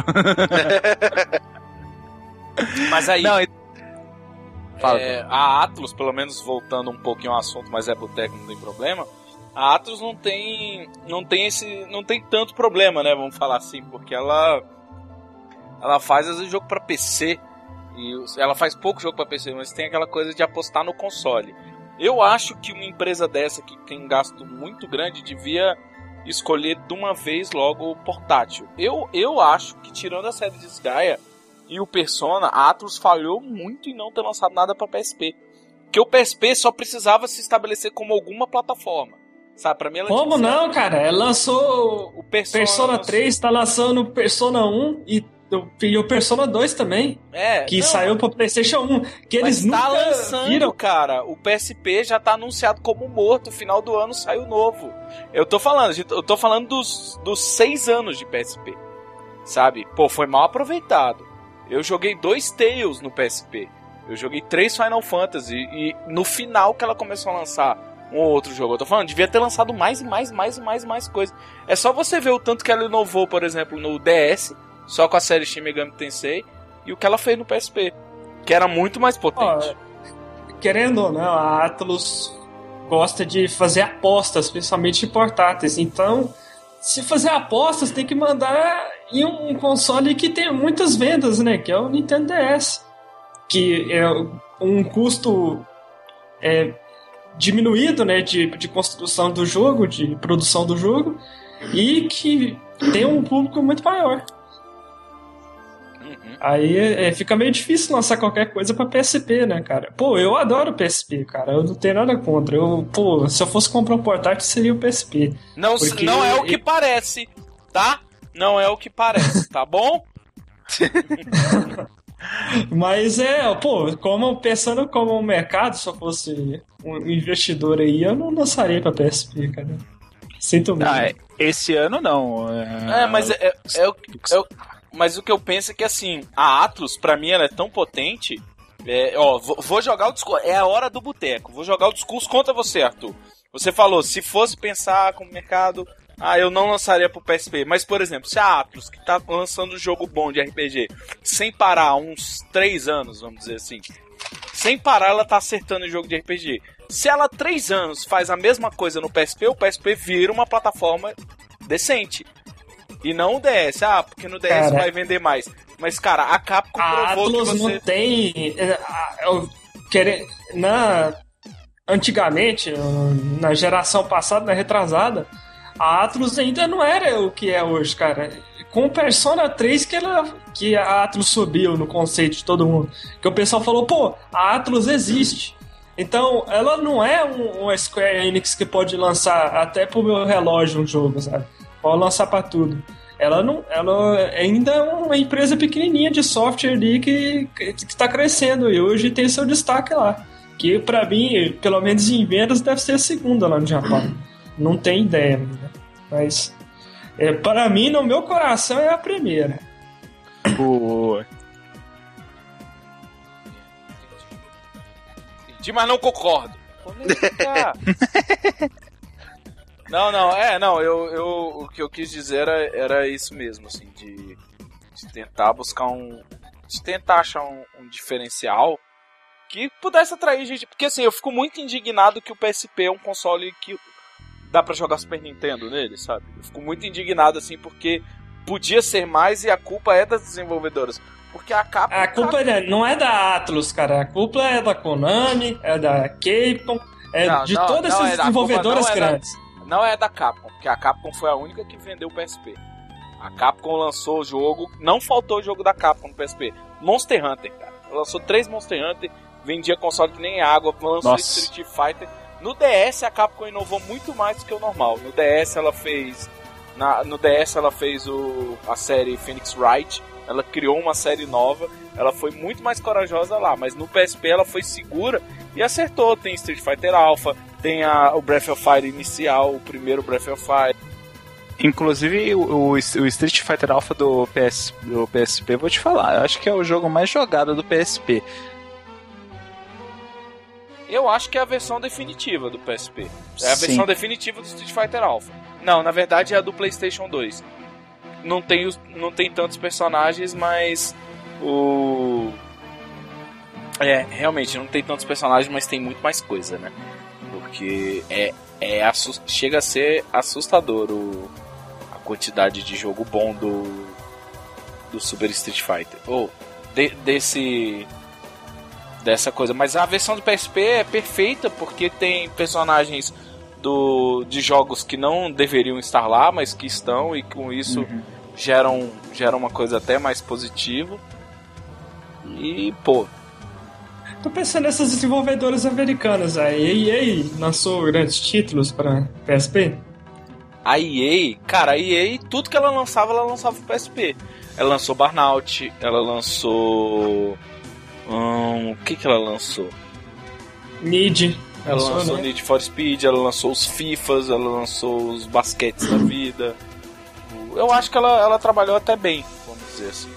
Mas aí, Fala. A Atlus, pelo menos voltando um pouquinho ao assunto, mas é boteco, não tem problema. A Atlus não tem tanto problema, né, vamos falar assim, porque ela faz às vezes jogo pra PC, e ela faz pouco jogo pra PC, mas tem aquela coisa de apostar no console. Eu acho que uma empresa dessa que tem um gasto muito grande devia escolher de uma vez logo o portátil. Eu acho que, tirando a série de Gaia e o Persona, a Atlus falhou muito em não ter lançado nada para PSP. Porque o PSP só precisava se estabelecer como alguma plataforma. Sabe, pra mim ela Como não, cara? Ela lançou o Persona 3, tá lançando o Persona 1 e o Persona 2 também, saiu pro PlayStation 1, que eles nunca tá lançando, viram. Cara, o PSP já tá anunciado como morto, final do ano sai o novo. Eu tô falando dos 6 anos de PSP, sabe? Pô, foi mal aproveitado. Eu joguei 2 Tales no PSP, eu joguei 3 Final Fantasy, e no final que ela começou a lançar um ou outro jogo, eu tô falando, devia ter lançado mais coisa. É só você ver o tanto que ela inovou, por exemplo, no DS, só com a série Shin Megami Tensei, e o que ela fez no PSP, que era muito mais potente. Querendo ou não, a Atlus gosta de fazer apostas, principalmente em portáteis. Então, se fazer apostas, tem que mandar em um console que tem muitas vendas, né? Que é o Nintendo DS. Que é um custo diminuído, né? De construção do jogo, de produção do jogo, e que tem um público muito maior. Aí fica meio difícil lançar qualquer coisa pra PSP, né, cara? Pô, eu adoro PSP, cara. Eu não tenho nada contra. Se eu fosse comprar um portátil, seria o PSP. Não é o que parece, tá? Não é o que parece, tá bom? Mas pensando como um mercado, se eu fosse um investidor aí, eu não lançaria pra PSP, cara. Sinto muito. Esse ano não. Mas o que eu penso é que, assim, a Atlus, pra mim, ela é tão potente Vou jogar o discurso. É a hora do boteco. Vou jogar o discurso contra você, Arthur. Você falou, se fosse pensar como mercado, eu não lançaria pro PSP. Mas, por exemplo, se a Atlus, que tá lançando um jogo bom de RPG, sem parar, uns 3 anos, vamos dizer assim, sem parar ela tá acertando o jogo de RPG. Se ela 3 anos faz a mesma coisa no PSP, o PSP vira uma plataforma decente. E não o DS. Porque no DS vai vender mais. Mas, cara, a Capcom provou Atlus que você... não tem... Antigamente, na geração passada, na retrasada, a Atlus ainda não era o que é hoje, cara. Com o Persona 3 que a Atlus subiu no conceito de todo mundo. Que o pessoal falou, a Atlus existe. Então, ela não é uma Square Enix que pode lançar até pro meu relógio um jogo, sabe? Pode lançar pra tudo. Ela ainda é uma empresa pequenininha de software ali que tá crescendo e hoje tem seu destaque lá. Que pra mim, pelo menos em vendas, deve ser a segunda lá no Japão. Não tem ideia, né? Mas para mim, no meu coração, é a primeira. Entendi, mas não concordo. O que eu quis dizer era isso mesmo, assim, de tentar buscar de tentar achar um diferencial que pudesse atrair gente, porque assim, eu fico muito indignado que o PSP é um console que dá pra jogar Super Nintendo nele, sabe? Eu fico muito indignado, assim, porque podia ser mais e a culpa é das desenvolvedoras. Porque a Capcom... A culpa não é da Atlus, cara. A culpa é da Konami, é da Capcom, todas essas desenvolvedoras grandes. Não é da Capcom, porque a Capcom foi a única que vendeu o PSP. A Capcom lançou o jogo, não faltou o jogo da Capcom no PSP. Monster Hunter, cara. Ela lançou 3 Monster Hunter, vendia console que nem água, lançou Street Fighter. No DS a Capcom inovou muito mais do que o normal. No DS ela fez a série Phoenix Wright, ela criou uma série nova, ela foi muito mais corajosa lá, mas no PSP ela foi segura e acertou. Tem Street Fighter Alpha, tem o Breath of Fire inicial, o primeiro Breath of Fire. Inclusive o Street Fighter Alpha do PSP, vou te falar, eu acho que é o jogo mais jogado do PSP. Eu acho que é a versão definitiva do PSP. É a versão definitiva do Street Fighter Alpha. Não, na verdade é a do PlayStation 2. Não tem tantos personagens, mas realmente não tem tantos personagens, mas tem muito mais coisa, né? Porque chega a ser assustador a quantidade de jogo bom do Super Street Fighter. Dessa coisa. Mas a versão do PSP é perfeita porque tem personagens de jogos que não deveriam estar lá, mas que estão, e com isso geram uma coisa até mais positiva. E, tô pensando nessas desenvolvedoras americanas. A EA lançou grandes títulos para PSP? A EA, tudo que ela lançava pro PSP. Ela lançou Burnout, ela lançou... o que ela lançou? Ela lançou Need for Speed, ela lançou os Fifas, ela lançou os basquetes da vida. Eu acho que ela trabalhou até bem, vamos dizer assim.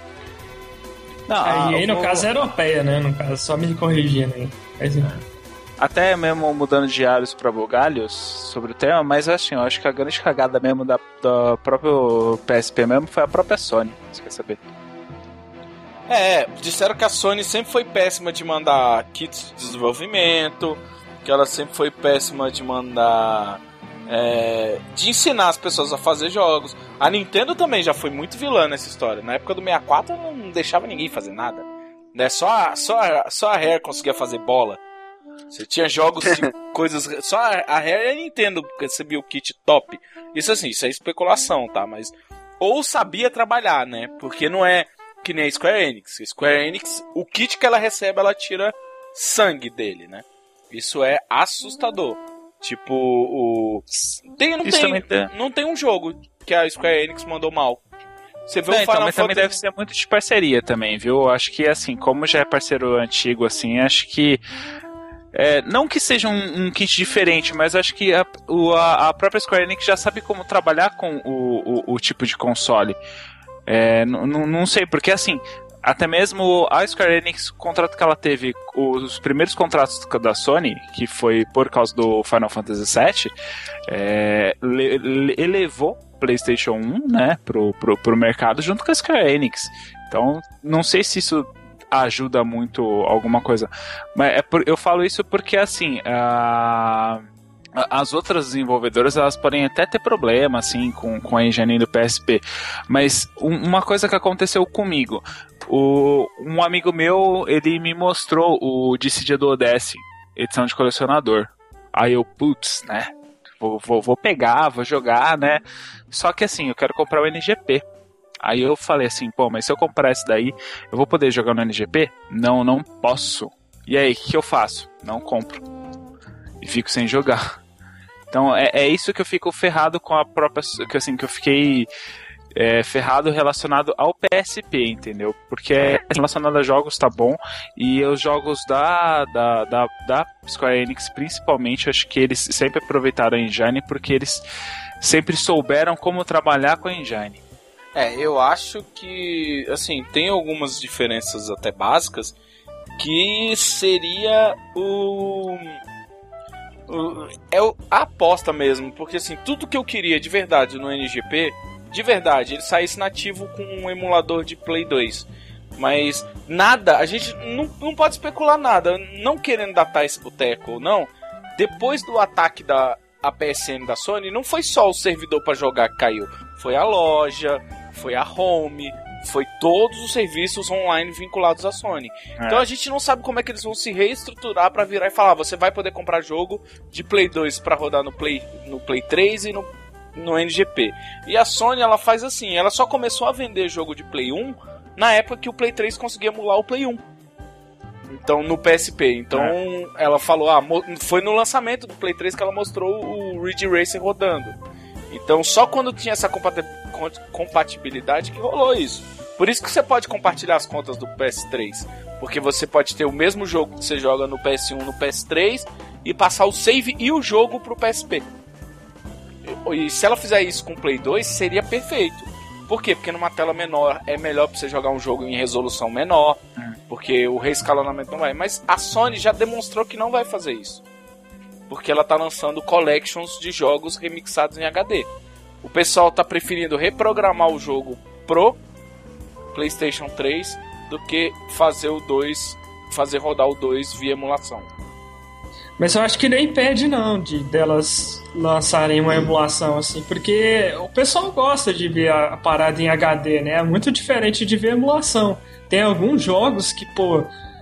Não, EA, no caso, é europeia, né? No caso, só me corrigindo aí. Até mesmo mudando de ares pra bugalhos sobre o tema, mas assim, eu acho que a grande cagada mesmo da próprio PSP mesmo foi a própria Sony, você quer saber? Disseram que a Sony sempre foi péssima de mandar kits de desenvolvimento, que ela sempre foi péssima de mandar... de ensinar as pessoas a fazer jogos. A Nintendo também já foi muito vilã nessa história. Na época do 64 ela não deixava ninguém fazer nada, né? Só a Rare conseguia fazer bola. Você tinha jogos de coisas... Só a Rare e a Nintendo recebia o kit top. Isso é especulação, tá? Mas... Ou sabia trabalhar, né? Porque não é que nem a Square Enix. A Square Enix, o kit que ela recebe, ela tira sangue dele, né? Isso é assustador. Tipo, não tem um jogo que a Square Enix mandou mal. Você vê o Final mas Fantasy... também deve ser muito de parceria também, viu? Acho que, assim, como já é parceiro antigo, assim, acho que... não que seja um kit diferente, mas acho que a própria Square Enix já sabe como trabalhar com o tipo de console. Não sei, porque assim, até mesmo a Square Enix, o contrato que ela teve, os primeiros contratos da Sony, que foi por causa do Final Fantasy VII, elevou o PlayStation 1, né, pro mercado junto com a Square Enix. Então, não sei se isso ajuda muito alguma coisa. Mas eu falo isso porque, assim, as outras desenvolvedoras, elas podem até ter problema, assim, com a engine do PSP. Mas uma coisa que aconteceu comigo, um amigo meu, ele me mostrou o Dissidia Duodecim, edição de colecionador. Aí eu, putz, né, vou pegar, vou jogar, né. Só que assim, eu quero comprar o NGP. Aí eu falei assim, pô, mas se eu comprar esse daí, eu vou poder jogar no NGP? Não posso. E aí, o que eu faço? Não compro. E fico sem jogar. Então é isso que eu fico ferrado com a própria... que eu fiquei ferrado relacionado ao PSP, entendeu? Porque relacionado a jogos tá bom. E os jogos da Square Enix, principalmente, acho que eles sempre aproveitaram a engine, porque eles sempre souberam como trabalhar com a engine. Eu acho que, assim, tem algumas diferenças até básicas, que seria a aposta mesmo, porque assim, tudo que eu queria de verdade no NGP, de verdade, ele saísse nativo com um emulador de Play 2. Mas nada, a gente não pode especular nada, não querendo datar esse boteco ou não. Depois do ataque da PSN da Sony, não foi só o servidor para jogar que caiu, foi a loja, foi a home, foi todos os serviços online vinculados à Sony. Então a gente não sabe como é que eles vão se reestruturar pra virar e falar, você vai poder comprar jogo de Play 2 pra rodar no Play 3 e no NGP. E a Sony, ela faz assim, ela só começou a vender jogo de Play 1 na época que o Play 3 conseguia emular o Play 1. Então, no PSP. Então, ela falou, foi no lançamento do Play 3 que ela mostrou o Ridge Racer rodando. Então, só quando tinha essa compatibilidade que rolou isso. Por isso que você pode compartilhar as contas do PS3. Porque você pode ter o mesmo jogo que você joga no PS1 no PS3 e passar o save e o jogo pro PSP. E se ela fizer isso com o Play 2, seria perfeito. Por quê? Porque numa tela menor é melhor pra você jogar um jogo em resolução menor. Porque o reescalonamento não vai. Mas a Sony já demonstrou que não vai fazer isso. Porque ela tá lançando collections de jogos remixados em HD. O pessoal tá preferindo reprogramar o jogo pro PlayStation 3 do que fazer rodar o 2 via emulação. Mas eu acho que nem impede não delas lançarem uma emulação assim, porque o pessoal gosta de ver a parada em HD, né? É muito diferente de ver emulação. Tem alguns jogos que, pô,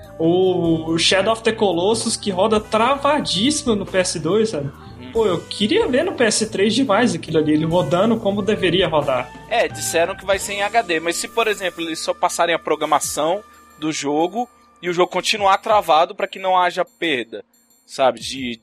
o Shadow of the Colossus que roda travadíssimo no PS2, sabe? Pô, eu queria ver no PS3 demais aquilo ali, ele rodando como deveria rodar. Disseram que vai ser em HD, mas se, por exemplo, eles só passarem a programação do jogo e o jogo continuar travado para que não haja perda, sabe,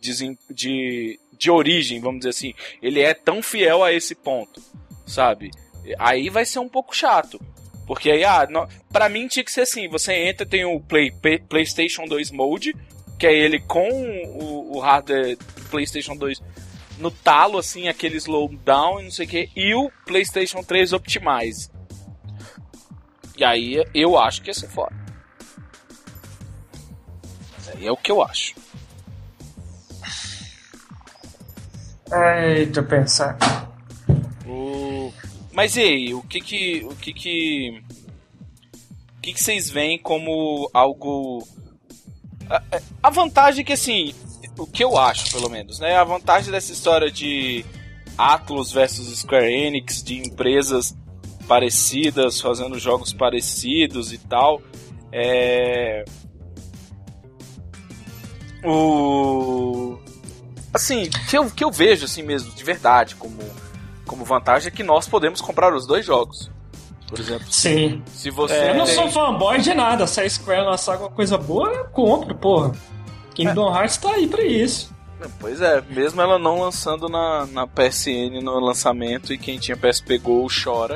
de origem, vamos dizer assim, ele é tão fiel a esse ponto, sabe? Aí vai ser um pouco chato. Porque aí, pra mim tinha que ser assim, você entra, tem o PlayStation 2 Mode, que é ele com o hardware do PlayStation 2 no talo, assim, aquele slowdown e não sei o que, e o PlayStation 3 Optimize. E aí eu acho que ia ser foda. Aí é o que eu acho. Eita, pensar. Mas e aí, o que vocês veem como algo... A vantagem é que, assim, o que eu acho, pelo menos, né? A vantagem dessa história de Atlus versus Square Enix, de empresas parecidas, fazendo jogos parecidos e tal, assim, que eu vejo, assim mesmo, de verdade, como vantagem é que nós podemos comprar os dois jogos. Por exemplo. Sim. Se você eu não sou fanboy de nada. Se a Square lançar alguma coisa boa, eu compro, porra. Kingdom Hearts tá aí pra isso. Pois é, mesmo ela não lançando na PSN no lançamento, e quem tinha PSP Go chora.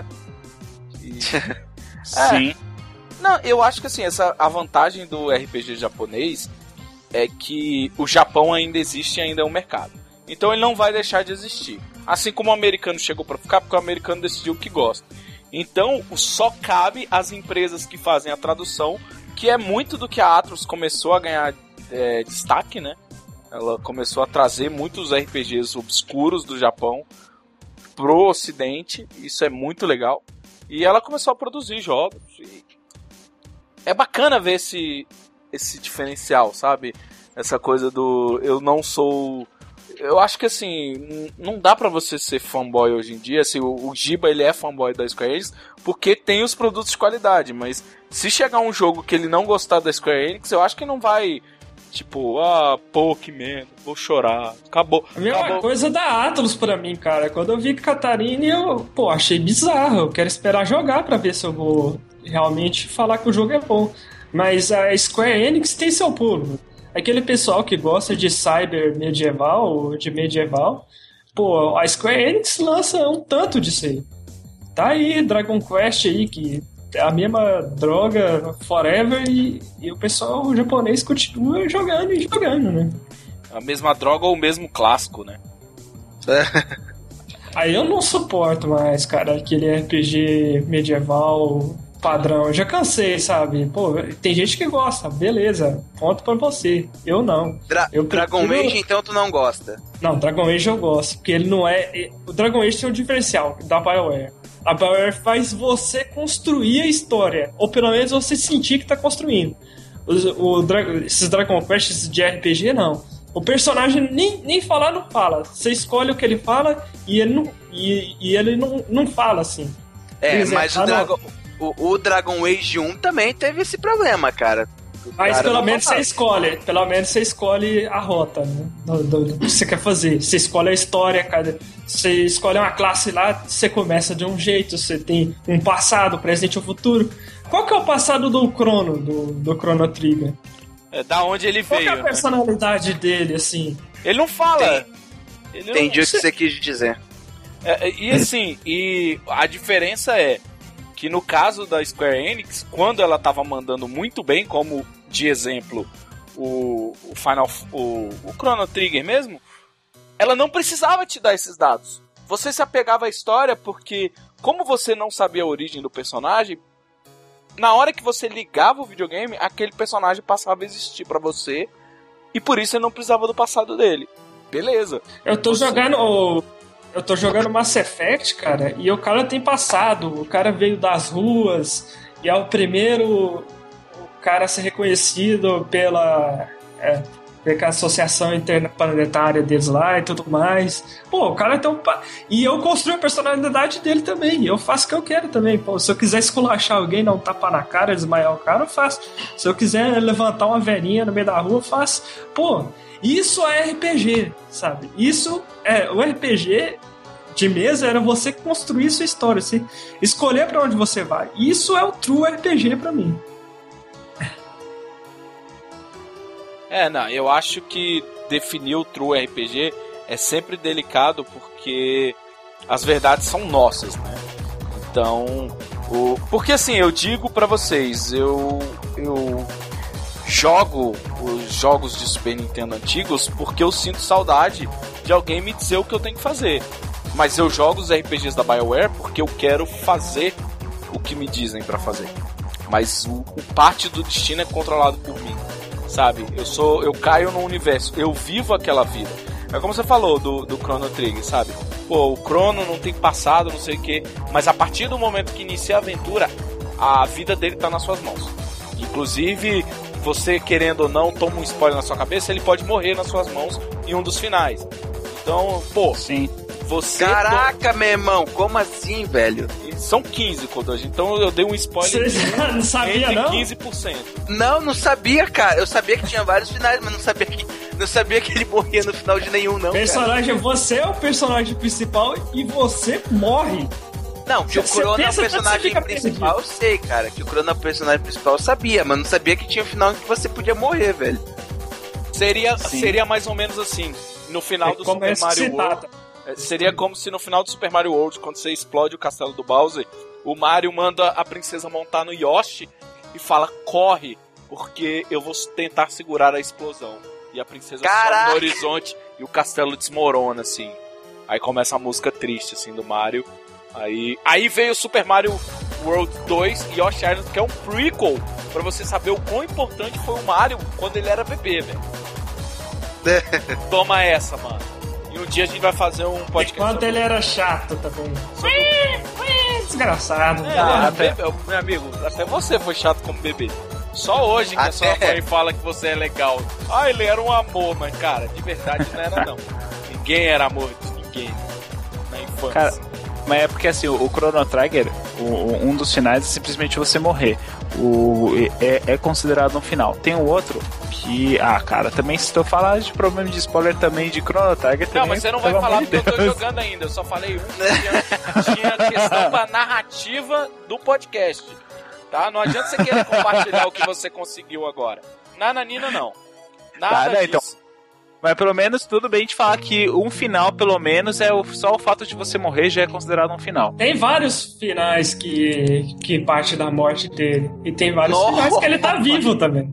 Sim. Não, eu acho que assim, a vantagem do RPG japonês é que o Japão ainda existe e ainda é um mercado. Então ele não vai deixar de existir. Assim como o americano chegou pra ficar, porque o americano decidiu o que gosta. Então, só cabe às empresas que fazem a tradução, que é muito do que a Atlus começou a ganhar destaque, né? Ela começou a trazer muitos RPGs obscuros do Japão pro Ocidente, isso é muito legal. E ela começou a produzir jogos. E é bacana ver esse diferencial, sabe? Essa coisa do eu não sou... Eu acho que assim, não dá pra você ser fanboy hoje em dia. Assim, o Giba, ele é fanboy da Square Enix porque tem os produtos de qualidade, mas se chegar um jogo que ele não gostar da Square Enix, eu acho que não vai, tipo, pô, que merda, vou chorar, acabou. A mesma coisa da Atlus pra mim, cara. Quando eu vi Catarine, eu, achei bizarro. Eu quero esperar jogar pra ver se eu vou realmente falar que o jogo é bom. Mas a Square Enix tem seu público. Aquele pessoal que gosta de cyber medieval, de medieval, pô, a Square Enix lança um tanto disso aí. Tá aí Dragon Quest aí, que é a mesma droga forever, e o pessoal japonês continua jogando e jogando, né? A mesma droga ou o mesmo clássico, né? Aí eu não suporto mais, cara, aquele RPG medieval padrão. Eu já cansei, sabe? Pô, tem gente que gosta, beleza, ponto pra você. Eu não. Dragon Age, então, tu não gosta? Não, Dragon Age eu gosto, porque ele não é... O Dragon Age tem um diferencial da BioWare. A BioWare faz você construir a história, ou pelo menos você sentir que tá construindo. Esses Dragon Quests de RPG, não. O personagem nem falar não fala. Você escolhe o que ele fala e ele não fala assim. Mas o Dragon Age 1 também teve esse problema, cara. Mas pelo menos você escolhe a rota, né? Do que você quer fazer. Você escolhe a história, cara. Você escolhe uma classe lá, você começa de um jeito, você tem um passado, presente ou futuro. Qual que é o passado do Chrono, do Chrono Trigger? Da onde ele veio. Qual que é a personalidade dele, assim? Ele não fala. Entendi o que você quis dizer. E assim, a diferença é que no caso da Square Enix, quando ela tava mandando muito bem, como de exemplo o Chrono Trigger mesmo, ela não precisava te dar esses dados. Você se apegava à história porque, como você não sabia a origem do personagem, na hora que você ligava o videogame, aquele personagem passava a existir pra você, e por isso você não precisava do passado dele. Beleza. Eu tô jogando Mass Effect, cara, e o cara tem passado. O cara veio das ruas e é o primeiro cara a ser reconhecido pela associação interplanetária deles lá e tudo mais. Pô, o cara tem E eu construí a personalidade dele também. Eu faço o que eu quero também. Pô, se eu quiser esculachar alguém, dar um tapa na cara, desmaiar o cara, eu faço. Se eu quiser levantar uma velhinha no meio da rua, eu faço. Pô, isso é RPG, sabe? Isso é... O RPG de mesa era você construir sua história, você escolher pra onde você vai. Isso é o true RPG pra mim. Não, eu acho que definir o true RPG é sempre delicado porque as verdades são nossas, né? Então, porque assim, eu digo pra vocês, eu jogo os jogos de Super Nintendo antigos porque eu sinto saudade de alguém me dizer o que eu tenho que fazer. Mas eu jogo os RPGs da BioWare porque eu quero fazer o que me dizem pra fazer. Mas o parte do destino é controlado por mim, sabe? Eu caio no universo, eu vivo aquela vida. É como você falou do Chrono Trigger, sabe? Pô, o Chrono não tem passado, não sei o que, mas a partir do momento que inicia a aventura, a vida dele tá nas suas mãos. Inclusive, você querendo ou não, toma um spoiler na sua cabeça, ele pode morrer nas suas mãos em um dos finais. Então, pô, sim. Caraca, meu irmão, como assim, velho? São 15, Kodoji, então eu dei um spoiler. Você não sabia, não? 15%. Não sabia, cara. Eu sabia que tinha vários finais, mas não sabia que ele morria no final de nenhum, não. Personagem, cara. Você é o personagem principal e você morre. Não, que o Chrono é o personagem principal, eu sei, cara. Que o Chrono é o personagem principal, eu sabia, mas não sabia que tinha um final em que você podia morrer, velho. Seria mais ou menos assim. No final do Super Mario World. Seria como se no final do Super Mario World, quando você explode o castelo do Bowser, o Mario manda a princesa montar no Yoshi e fala, corre, porque eu vou tentar segurar a explosão. E a princesa sobe no horizonte e o castelo desmorona, assim. Aí começa a música triste, assim, do Mario. Aí veio o Super Mario World 2 e Yoshi Island, que é um prequel, pra você saber o quão importante foi o Mario quando ele era bebê, velho. Toma essa, mano. E um dia a gente vai fazer um podcast. Enquanto ele era chato também. Desgraçado. Meu amigo, até você foi chato como bebê. Só hoje que a sua mãe fala que você é legal. Ele era um amor, mas cara, de verdade não era não. Ninguém era amor de ninguém na infância. Cara, mas é porque assim, o Chrono Trigger, um dos finais é simplesmente você morrer. É considerado um final. Tem o outro que, cara, também se eu falar de problema de spoiler também de Chrono Trigger também. Não, mas você não vai falar porque eu tô jogando ainda. Eu só falei tinha questão pra narrativa do podcast. Tá? Não adianta você querer compartilhar o que você conseguiu agora. Nananina não. Nada disso. Então, mas pelo menos tudo bem de falar que um final, pelo menos, só o fato de você morrer já é considerado um final. Tem vários finais que parte da morte dele. E tem vários finais que ele tá vivo também.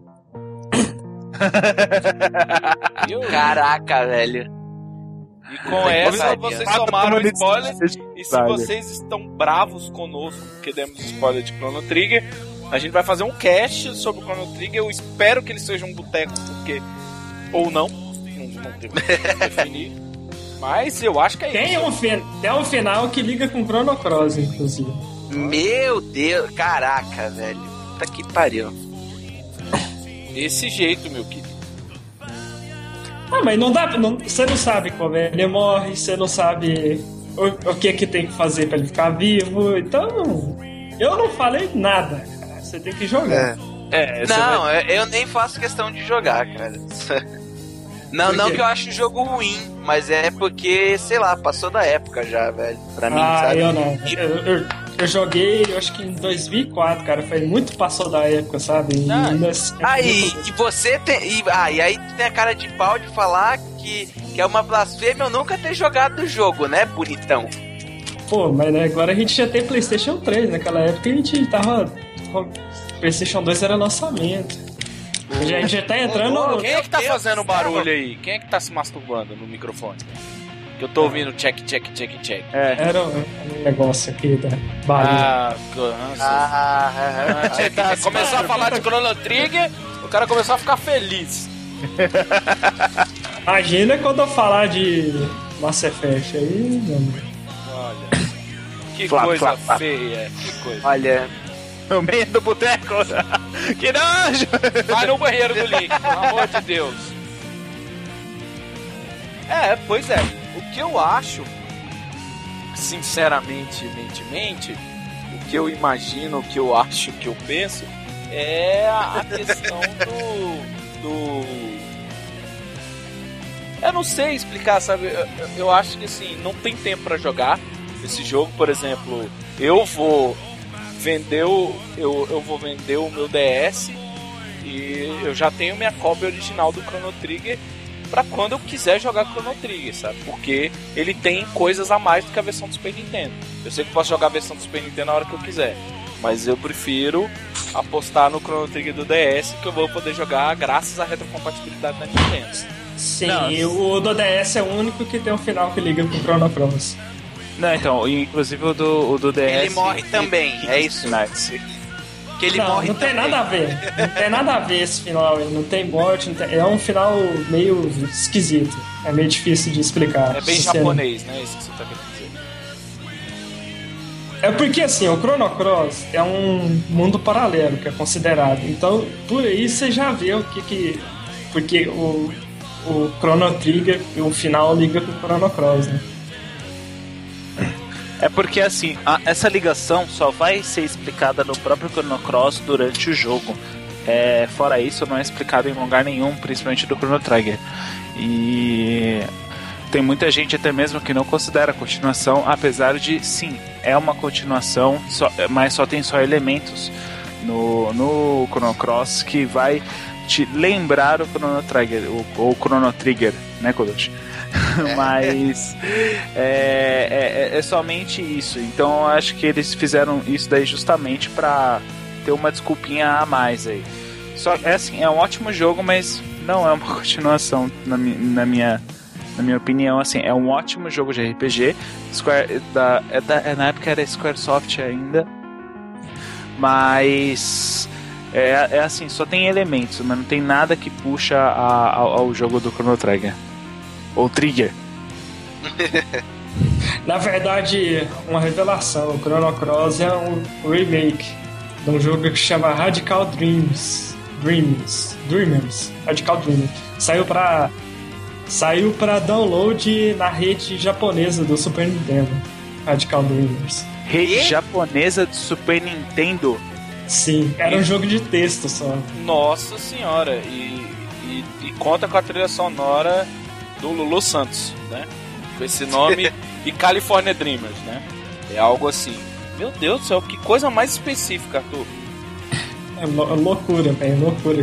Caraca, velho. E com essa vocês tomaram spoiler. E se vocês estão bravos conosco porque demos spoiler de Chrono Trigger, a gente vai fazer um cast sobre o Chrono Trigger. Eu espero que ele seja um boteco, porque... ou não tem que definir. Mas eu acho que é isso. Tem um final que liga com Chrono Cross, inclusive. Meu Deus, caraca, velho. Puta que pariu. Desse jeito, meu querido. Mas não dá. Você não sabe como ele morre, você não sabe o que tem que fazer pra ele ficar vivo. Então, eu não falei nada, cara. Você tem que jogar. Eu nem faço questão de jogar, cara. Não que eu ache o jogo ruim, mas é porque, sei lá, passou da época já, velho. Pra mim, sabe? Eu não. Eu joguei, eu acho que em 2004, cara. Foi muito passou da época, sabe? E você tem... E aí tu tem a cara de pau de falar que é uma blasfêmia eu nunca ter jogado o jogo, né, bonitão? Pô, mas né, agora a gente já tem PlayStation 3. Naquela época a gente tava... PlayStation 2 era lançamento. A gente já tá entrando... Quem é que tá fazendo barulho aí? Quem é que tá se masturbando no microfone? Que eu tô ouvindo check. Era um negócio aqui da barulho. Começou a falar de Chrono Trigger, o cara começou a ficar feliz. Imagina quando eu falar de Mass Effect aí, mano. Olha, que coisa feia, que coisa. Olha... No meio do boteco. Que nojo! Vai no banheiro do Link, pelo amor de Deus. Pois é. O que eu acho, sinceramente, o que eu imagino, o que eu acho, o que eu penso, é a questão do... Eu não sei explicar, sabe? Eu acho que assim, não tem tempo pra jogar esse jogo. Por exemplo, eu vou vender o meu DS e eu já tenho minha cópia original do Chrono Trigger pra quando eu quiser jogar Chrono Trigger, sabe? Porque ele tem coisas a mais do que a versão do Super Nintendo. Eu sei que eu posso jogar a versão do Super Nintendo na hora que eu quiser, mas eu prefiro apostar no Chrono Trigger do DS, que eu vou poder jogar graças à retrocompatibilidade da Nintendo. Sim, o do DS é o único que tem um final que liga com o Chrono Cross. Não, então, inclusive o do DS... Ele morre também, é isso? Que ele morre não tem também. nada a ver. Não tem nada a ver esse final. Não tem morte, é um final meio esquisito. É meio difícil de explicar. É bem japonês, né? Isso que você tá querendo dizer. É porque assim, o Chrono Cross é um mundo paralelo que é considerado. Então, por aí você já vê o que... Porque o Chrono Trigger, o final liga com o Chrono Cross, né? É porque assim, essa ligação só vai ser explicada no próprio Chrono Cross durante o jogo. Fora isso, não é explicado em lugar nenhum, principalmente do Chrono Trigger. E tem muita gente até mesmo que não considera a continuação, apesar de, sim, é uma continuação, mas só tem elementos no Chrono Cross que vai te lembrar o Chrono Trigger, ou Chrono Trigger, né, Colucci? Mas é somente isso. Então eu acho que eles fizeram isso daí justamente pra ter uma desculpinha a mais aí. Só assim, é um ótimo jogo, mas não é uma continuação na minha Na minha opinião, assim, é um ótimo jogo de RPG. Na época era Squaresoft ainda. Mas é assim, só tem elementos, mas não tem nada que puxa ao jogo do Chrono Trigger. Ou Trigger. Na verdade, uma revelação. O Chrono Cross é um remake de um jogo que chama Radical Dreamers. Radical Dreamers. Saiu pra download na rede japonesa do Super Nintendo. Radical Dreamers. Rede japonesa do Super Nintendo? Sim, era um jogo de texto só. Nossa senhora, e conta com a trilha sonora do Lulu Santos, né? Com esse nome e California Dreamers, né? É algo assim. Meu Deus do céu, que coisa mais específica, Arthur. É loucura, velho, loucura.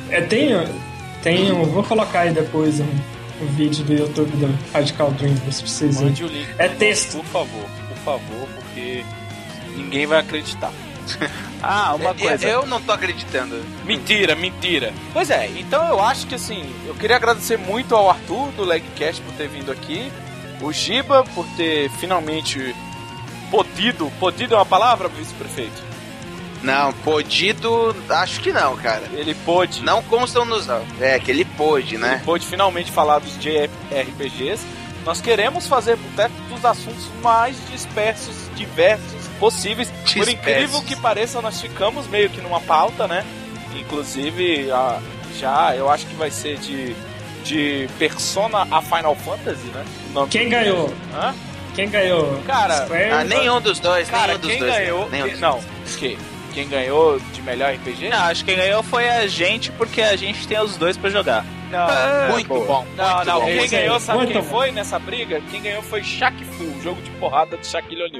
Vou colocar aí depois um vídeo do YouTube do Radical Dreamers pra vocês verem. Mande o link. É texto. Por favor, porque ninguém vai acreditar. Uma coisa. Eu não tô acreditando. Mentira. Pois é, então eu acho que assim, eu queria agradecer muito ao Arthur do Legcast por ter vindo aqui, o Giba por ter finalmente podido é uma palavra, vice-prefeito? Não, podido, acho que não, cara. Ele pôde. Não constam nos... É, que ele pôde, né? Ele pôde finalmente falar dos JRPGs. Nós queremos fazer boteco dos assuntos mais diversos possíveis. Por incrível que pareça, nós ficamos meio que numa pauta, né? Inclusive, eu acho que vai ser de Persona a Final Fantasy, né? Quem ganhou? Hã? Quem ganhou? Cara, nenhum dos dois. Cara, quem ganhou? Quem ganhou de melhor RPG? Não, acho que quem ganhou foi a gente, porque a gente tem os dois pra jogar. Muito bom. Não. Quem ganhou, sabe quem foi nessa briga? Quem ganhou foi Shaq Fu, o jogo de porrada do Shaquille O'Neal.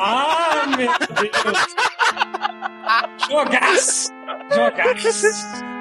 Meu Deus! Jogaço!